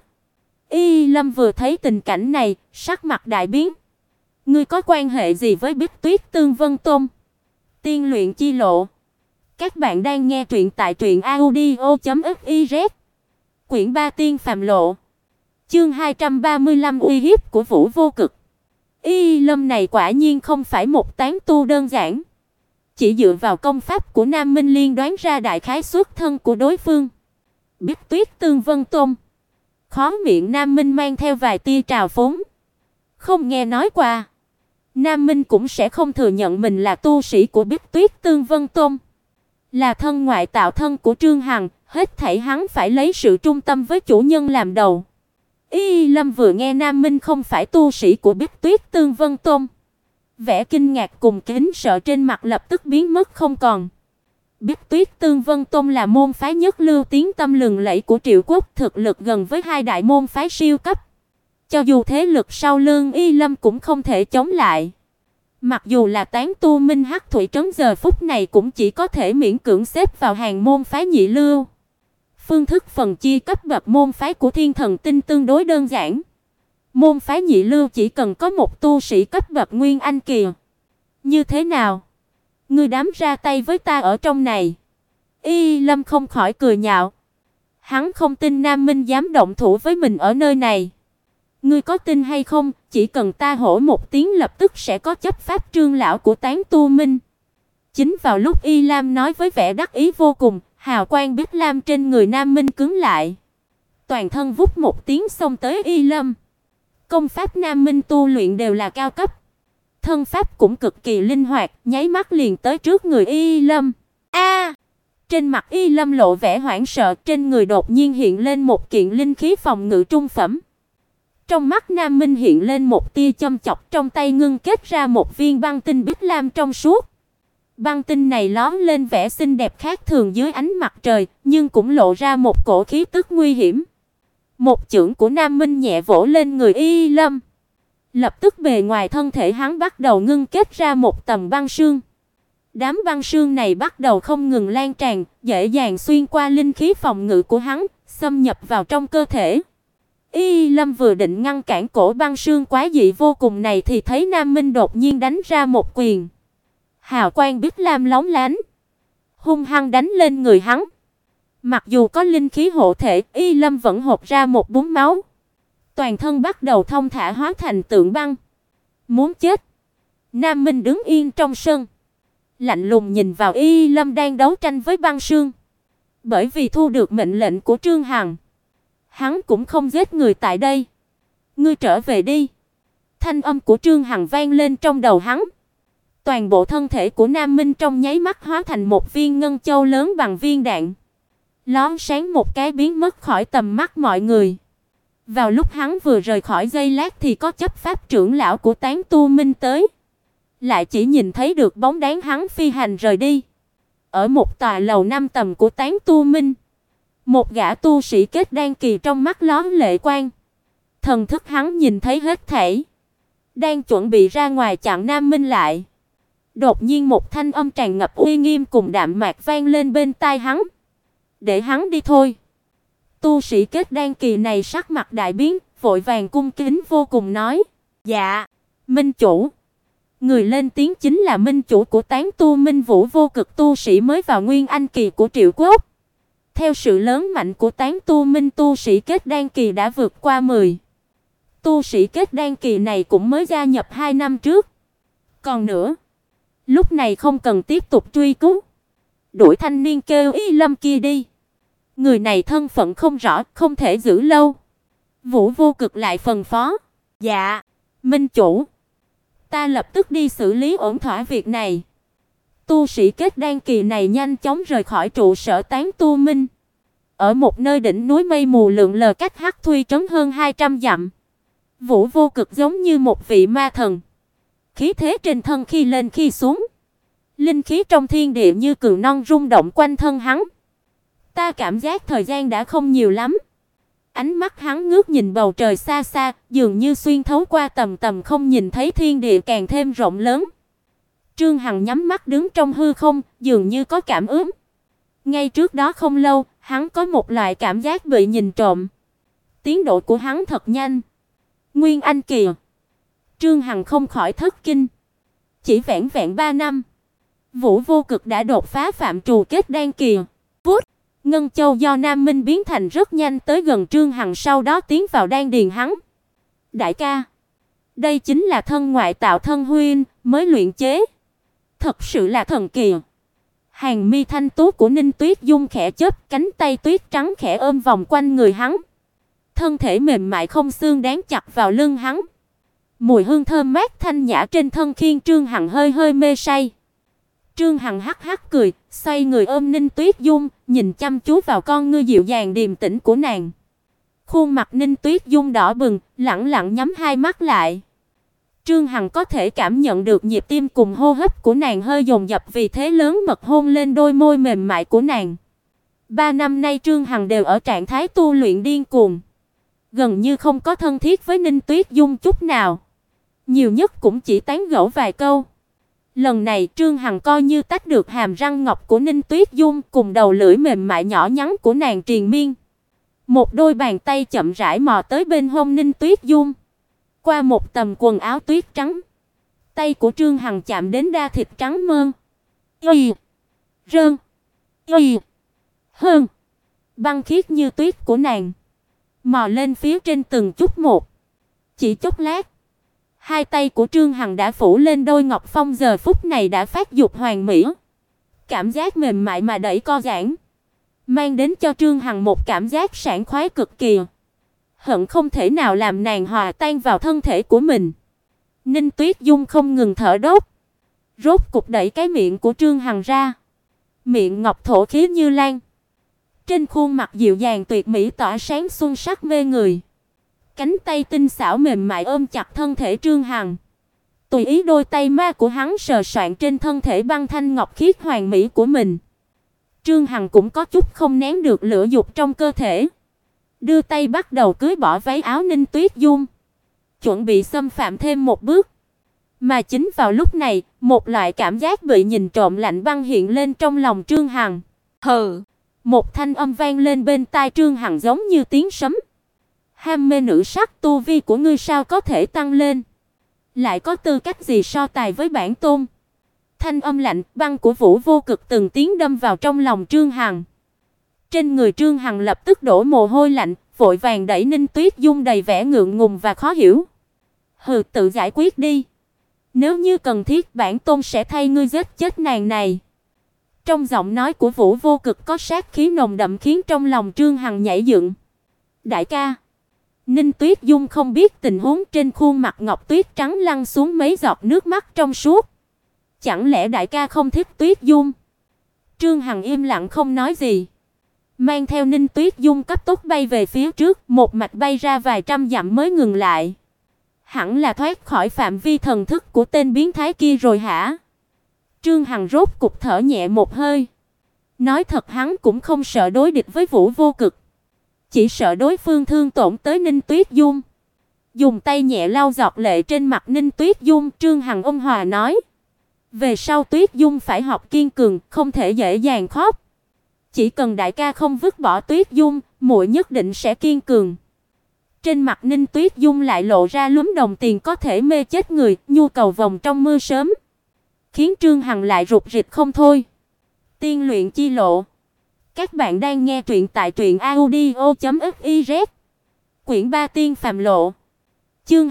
Y Lâm vừa thấy tình cảnh này, sắc mặt đại biến. "Ngươi có quan hệ gì với Bích Tuyết Tương Vân Tôn?" Tiên luyện chi lộ. Các bạn đang nghe truyện tại truyệnaudio.fiz. Quyển 3 Tiên phàm lộ. Chương 235 uy hiếp của Vũ Vô Cực. Y Lâm này quả nhiên không phải một tán tu đơn giản. Chỉ dựa vào công pháp của Nam Minh Liên đoán ra đại khái xuất thân của đối phương. Bích Tuyết Tương Vân Tôn. Khóe miệng Nam Minh mang theo vài tia trào phúng. Không nghe nói qua, Nam Minh cũng sẽ không thừa nhận mình là tu sĩ của Bích Tuyết Tương Vân Tôn. Là thân ngoại tạo thân của Trương Hằng, hết thảy hắn phải lấy sự trung tâm với chủ nhân làm đầu. Y Lâm vừa nghe Nam Minh không phải tu sĩ của Bích Tuyết Tương Vân Tôn, vẻ kinh ngạc cùng kính sợ trên mặt lập tức biến mất không còn. Bích Tuyết Tương Vân Tôn là môn phái nhất lưu tiếng tăm lừng lẫy của Triệu Quốc, thực lực gần với hai đại môn phái siêu cấp. Cho dù thế lực sau lưng Y Lâm cũng không thể chống lại. Mặc dù là Tán Tu Minh Hắc Thủy Trấn giờ phút này cũng chỉ có thể miễn cưỡng xếp vào hàng môn phái nhị lưu. Phương thức phần chia cấp bậc môn phái của Thiên Thần Tinh tương đối đơn giản. Môn phái nhị lưu chỉ cần có một tu sĩ cấp bậc Nguyên Anh kỳ. Như thế nào? Ngươi dám ra tay với ta ở trong này? Y Lâm không khỏi cười nhạo. Hắn không tin Nam Minh dám động thủ với mình ở nơi này. Ngươi có tin hay không, chỉ cần ta hổ một tiếng lập tức sẽ có chấp pháp trương lão của Tán Tu Minh. Chính vào lúc Y Lam nói với vẻ đắc ý vô cùng, hào quang Bích Lam trên người Nam Minh cứng lại. Toàn thân vút một tiếng xông tới Y Lâm. Công pháp Nam Minh tu luyện đều là cao cấp. Thân pháp cũng cực kỳ linh hoạt, nháy mắt liền tới trước người Y Lâm. A! Trên mặt Y Lâm lộ vẻ hoảng sợ, trên người đột nhiên hiện lên một kiện linh khí phòng ngự trung phẩm. Trong mắt Nam Minh hiện lên một tia châm chọc, trong tay ngưng kết ra một viên băng tinh Bích Lam trong suốt. Băng tinh này lóe lên vẻ xinh đẹp khác thường dưới ánh mặt trời, nhưng cũng lộ ra một cổ khí tức nguy hiểm. Một chưởng của Nam Minh nhẹ vỗ lên người Y Lâm. Lập tức bề ngoài thân thể hắn bắt đầu ngưng kết ra một tầng băng sương. Đám băng sương này bắt đầu không ngừng lan tràn, dễ dàng xuyên qua linh khí phòng ngự của hắn, xâm nhập vào trong cơ thể. Y Lâm vừa định ngăn cản cổ băng sương quá dị vô cùng này thì thấy Nam Minh đột nhiên đánh ra một quyền. Hào quang Bích Lam lóng lánh, hung hăng đánh lên người hắn. Mặc dù có linh khí hộ thể, Y Lâm vẫn hộc ra một búng máu. Toàn thân bắt đầu thông thả hóa thành tượng băng. Muốn chết. Nam Minh đứng yên trong sân, lạnh lùng nhìn vào Y Lâm đang đấu tranh với băng sương. Bởi vì thu được mệnh lệnh của Trương Hằng, hắn cũng không giết người tại đây. Ngươi trở về đi. Thanh âm của Trương Hằng vang lên trong đầu hắn. Toàn bộ thân thể của Nam Minh trong nháy mắt hóa thành một viên ngân châu lớn bằng viên đạn, lóe sáng một cái biến mất khỏi tầm mắt mọi người. Vào lúc hắn vừa rời khỏi giây lát thì có chấp pháp trưởng lão của Tán Tu Minh tới, lại chỉ nhìn thấy được bóng dáng hắn phi hành rời đi. Ở một tòa lầu 5 tầng của Tán Tu Minh, một gã tu sĩ kết đan kỳ trong mắt lóe lệ quang. Thần thức hắn nhìn thấy hết thảy, đang chuẩn bị ra ngoài chặn Nam Minh lại. Đột nhiên một thanh âm tràn ngập uy nghiêm cùng đạm mạc vang lên bên tai hắn. Để hắn đi thôi. Tu sĩ kết đan kỳ này sắc mặt đại biến, vội vàng cung kính vô cùng nói: "Dạ, Minh chủ." Người lên tiếng chính là minh chủ của Tán Tu Minh Vũ Vô Cực, tu sĩ mới vào Nguyên Anh kỳ của Triệu Quốc. Theo sự lớn mạnh của Tán Tu Minh, tu sĩ kết đan kỳ đã vượt qua 10. Tu sĩ kết đan kỳ này cũng mới gia nhập 2 năm trước. Còn nữa, lúc này không cần tiếp tục truy cứu, đuổi thanh niên kêu Y Lâm kia đi. Người này thân phận không rõ, không thể giữ lâu. Vũ Vô Cực lại phân phó: "Dạ, Minh chủ, ta lập tức đi xử lý ổn thỏa việc này." Tu sĩ kết đan kỳ này nhanh chóng rời khỏi trụ sở Tán Tu Minh. Ở một nơi đỉnh núi mây mù lượn lờ cách Hắc Thủy Trấn hơn 200 dặm, Vũ Vô Cực giống như một vị ma thần. Khí thế trên thân khi lên khi xuống, linh khí trong thiên địa như cừu non rung động quanh thân hắn. Ta cảm giác thời gian đã không nhiều lắm. Ánh mắt hắn ngước nhìn bầu trời xa xa, dường như xuyên thấu qua tầng tầng không nhìn thấy thiên địa càng thêm rộng lớn. Trương Hằng nhắm mắt đứng trong hư không, dường như có cảm ứng. Ngay trước đó không lâu, hắn có một loại cảm giác bị nhìn trộm. Tiến độ của hắn thật nhanh. Nguyên Anh kỳ. Trương Hằng không khỏi thất kinh. Chỉ vẻn vẹn 3 năm, Vũ Vô Cực đã đột phá phạm trù kết đan kỳ. Vút, ngân châu do Nam Minh biến thành rất nhanh tới gần Trương Hằng, sau đó tiến vào đan điền hắn. Đại ca, đây chính là thân ngoại tạo thân huynh mới luyện chế. Thật sự là thần kỳ. Hàng mi thanh tú của Ninh Tuyết Dung khẽ chớp, cánh tay tuyết trắng khẽ ôm vòng quanh người hắn. Thân thể mềm mại không xương dán chặt vào lưng hắn. Mùi hương thơm mát thanh nhã trên thân khiến Trương Hằng hơi hơi mê say. Trương Hằng hắc hắc cười, xoay người ôm Ninh Tuyết Dung, nhìn chăm chú vào con ngươi dịu dàng điềm tĩnh của nàng. Khuôn mặt Ninh Tuyết Dung đỏ bừng, lẳng lặng nhắm hai mắt lại. Trương Hằng có thể cảm nhận được nhịp tim cùng hô hấp của nàng hơi dồn dập, vì thế lớn mật hôn lên đôi môi mềm mại của nàng. 3 năm nay Trương Hằng đều ở trạng thái tu luyện điên cuồng. gần như không có thân thiết với Ninh Tuyết Dung chút nào, nhiều nhất cũng chỉ tán gẫu vài câu. Lần này Trương Hằng coi như tách được hàm răng ngọc của Ninh Tuyết Dung cùng đầu lưỡi mềm mại nhỏ nhắn của nàng triền miên. Một đôi bàn tay chậm rãi mò tới bên hông Ninh Tuyết Dung, qua một tầm quần áo tuyết trắng. Tay của Trương Hằng chạm đến da thịt trắng mơn, y, rơn, y, hơn, băng khiết như tuyết của nàng, mò lên phía trên từng chút một. Chỉ chốc lát, hai tay của Trương Hằng đã phủ lên đôi ngọc phong giờ phút này đã phát dục hoàn mỹ. Cảm giác mềm mại mà đẩy co giãn, mang đến cho Trương Hằng một cảm giác sảng khoái cực kỳ, hận không thể nào làm nàng hòa tan vào thân thể của mình. Ninh Tuyết Dung không ngừng thở dốc, rốt cục đẩy cái miệng của Trương Hằng ra. Miệng ngọc thổ khí như lan, trên khuôn mặt dịu dàng tuyệt mỹ tỏa sáng xuân sắc mê người. Cánh tay tinh xảo mềm mại ôm chặt thân thể Trương Hằng, tùy ý đôi tay ma của hắn sờ soạn trên thân thể băng thanh ngọc khiết hoàn mỹ của mình. Trương Hằng cũng có chút không nén được lửa dục trong cơ thể, đưa tay bắt đầu cưới bỏ váy áo Ninh Tuyết Dung, chuẩn bị xâm phạm thêm một bước. Mà chính vào lúc này, một loại cảm giác bị nhìn trộm lạnh băng hiện lên trong lòng Trương Hằng. Hừ, một thanh âm vang lên bên tai Trương Hằng giống như tiếng sấm. Ham mê nữ sắc, tu vi của ngươi sao có thể tăng lên? Lại có tư cách gì so tài với bản tôn? Thanh âm lạnh băng của Vũ Vô Cực từng tiếng đâm vào trong lòng Trương Hằng. Trên người Trương Hằng lập tức đổ mồ hôi lạnh, vội vàng đẩy Ninh Tuyết Dung đầy vẻ ngượng ngùng và khó hiểu. Hừ, tự giải quyết đi. Nếu như cần thiết, bản tôn sẽ thay ngươi giết chết nàng này. Trong giọng nói của Vũ Vô Cực có sát khí nồng đậm khiến trong lòng Trương Hằng nhảy dựng. Đại ca. Ninh Tuyết Dung không biết tình huống, trên khuôn mặt ngọc tuyết trắng lăn xuống mấy giọt nước mắt trong suốt. Chẳng lẽ đại ca không thích Tuyết Dung? Trương Hằng im lặng không nói gì, mang theo Ninh Tuyết Dung cấp tốc bay về phía trước, một mạch bay ra vài trăm dặm mới ngừng lại. Hẳn là thoát khỏi phạm vi thần thức của tên biến thái kia rồi hả? Trương Hằng rốt cục thở nhẹ một hơi. Nói thật hắn cũng không sợ đối địch với Vũ Vô Cực, chỉ sợ đối phương thương tổn tới Ninh Tuyết Dung. Dùng tay nhẹ lau giọt lệ trên mặt Ninh Tuyết Dung, Trương Hằng ôn hòa nói: "Về sau Tuyết Dung phải học kiên cường, không thể dễ dàng khóc. Chỉ cần đại ca không vứt bỏ Tuyết Dung, muội nhất định sẽ kiên cường." Trên mặt Ninh Tuyết Dung lại lộ ra lúm đồng tiền có thể mê chết người, nhu cầu vòng trong mưa sớm, khiến Trương Hằng lại rụt rịch không thôi. Tiên luyện chi lộ. Các bạn đang nghe truyện tại truyệnaudio.fiz. Quyển 3 Tiên phàm lộ. Chương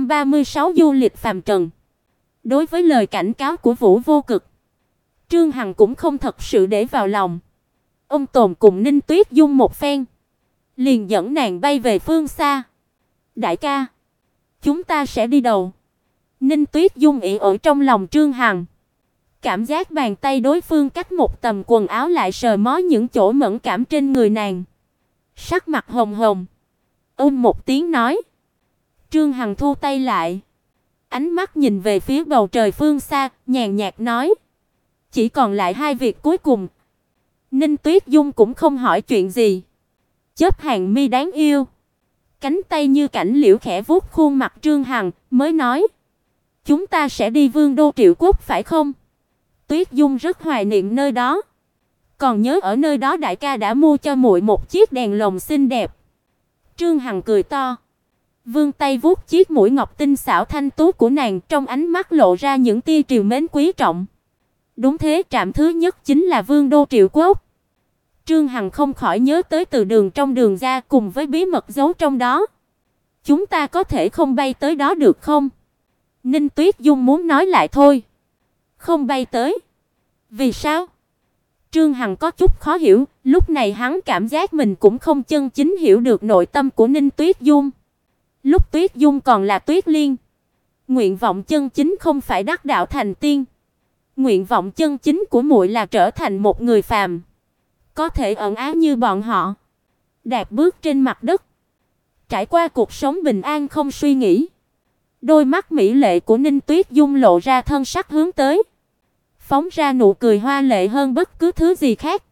236 Du lịch phàm trần. Đối với lời cảnh cáo của Vũ Vô Cực, Trương Hằng cũng không thật sự để vào lòng. Ông Tồn cùng Ninh Tuyết Dung một phen, liền dẫn nàng bay về phương xa. Đại ca, chúng ta sẽ đi đâu? Ninh Tuyết Dung ỉ ỏi trong lòng Trương Hằng. Cảm giác bàn tay đối phương cách một tầm quần áo lại sờ mó những chỗ mẫn cảm trên người nàng. Sắc mặt hồng hồng, một tiếng nói. Trương Hằng thu tay lại, ánh mắt nhìn về phía bầu trời phương xa, nhàn nhạt nói: "Chỉ còn lại hai việc cuối cùng." Ninh Tuyết Dung cũng không hỏi chuyện gì, chớp hàng mi đáng yêu, cánh tay như cảnh liễu khẽ vuốt khuôn mặt Trương Hằng, mới nói: "Chúng ta sẽ đi Vương đô Triệu Quốc phải không? Tuyết Dung rất hoài niệm nơi đó. Còn nhớ ở nơi đó đại ca đã mua cho muội một chiếc đèn lồng xinh đẹp." Trương Hằng cười to, vươn tay vuốt chiếc mũi ngọc tinh xảo thanh tú của nàng, trong ánh mắt lộ ra những tia trìu mến quý trọng. Đúng thế, trạm thứ nhất chính là Vương đô Triệu Quốc. Trương Hằng không khỏi nhớ tới từ đường trong đường ra cùng với bí mật giấu trong đó. Chúng ta có thể không bay tới đó được không? Ninh Tuyết Dung muốn nói lại thôi. Không bay tới? Vì sao? Trương Hằng có chút khó hiểu, lúc này hắn cảm giác mình cũng không chân chính hiểu được nội tâm của Ninh Tuyết Dung. Lúc Tuyết Dung còn là Tuyết Liên, nguyện vọng chân chính không phải đắc đạo thành tiên. Nguyện vọng chân chính của muội là trở thành một người phàm, có thể ẩn ái như bọn họ, đạp bước trên mặt đất, trải qua cuộc sống bình an không suy nghĩ. Đôi mắt mỹ lệ của Ninh Tuyết Dung lộ ra thân sắc hướng tới, phóng ra nụ cười hoa lệ hơn bất cứ thứ gì khác.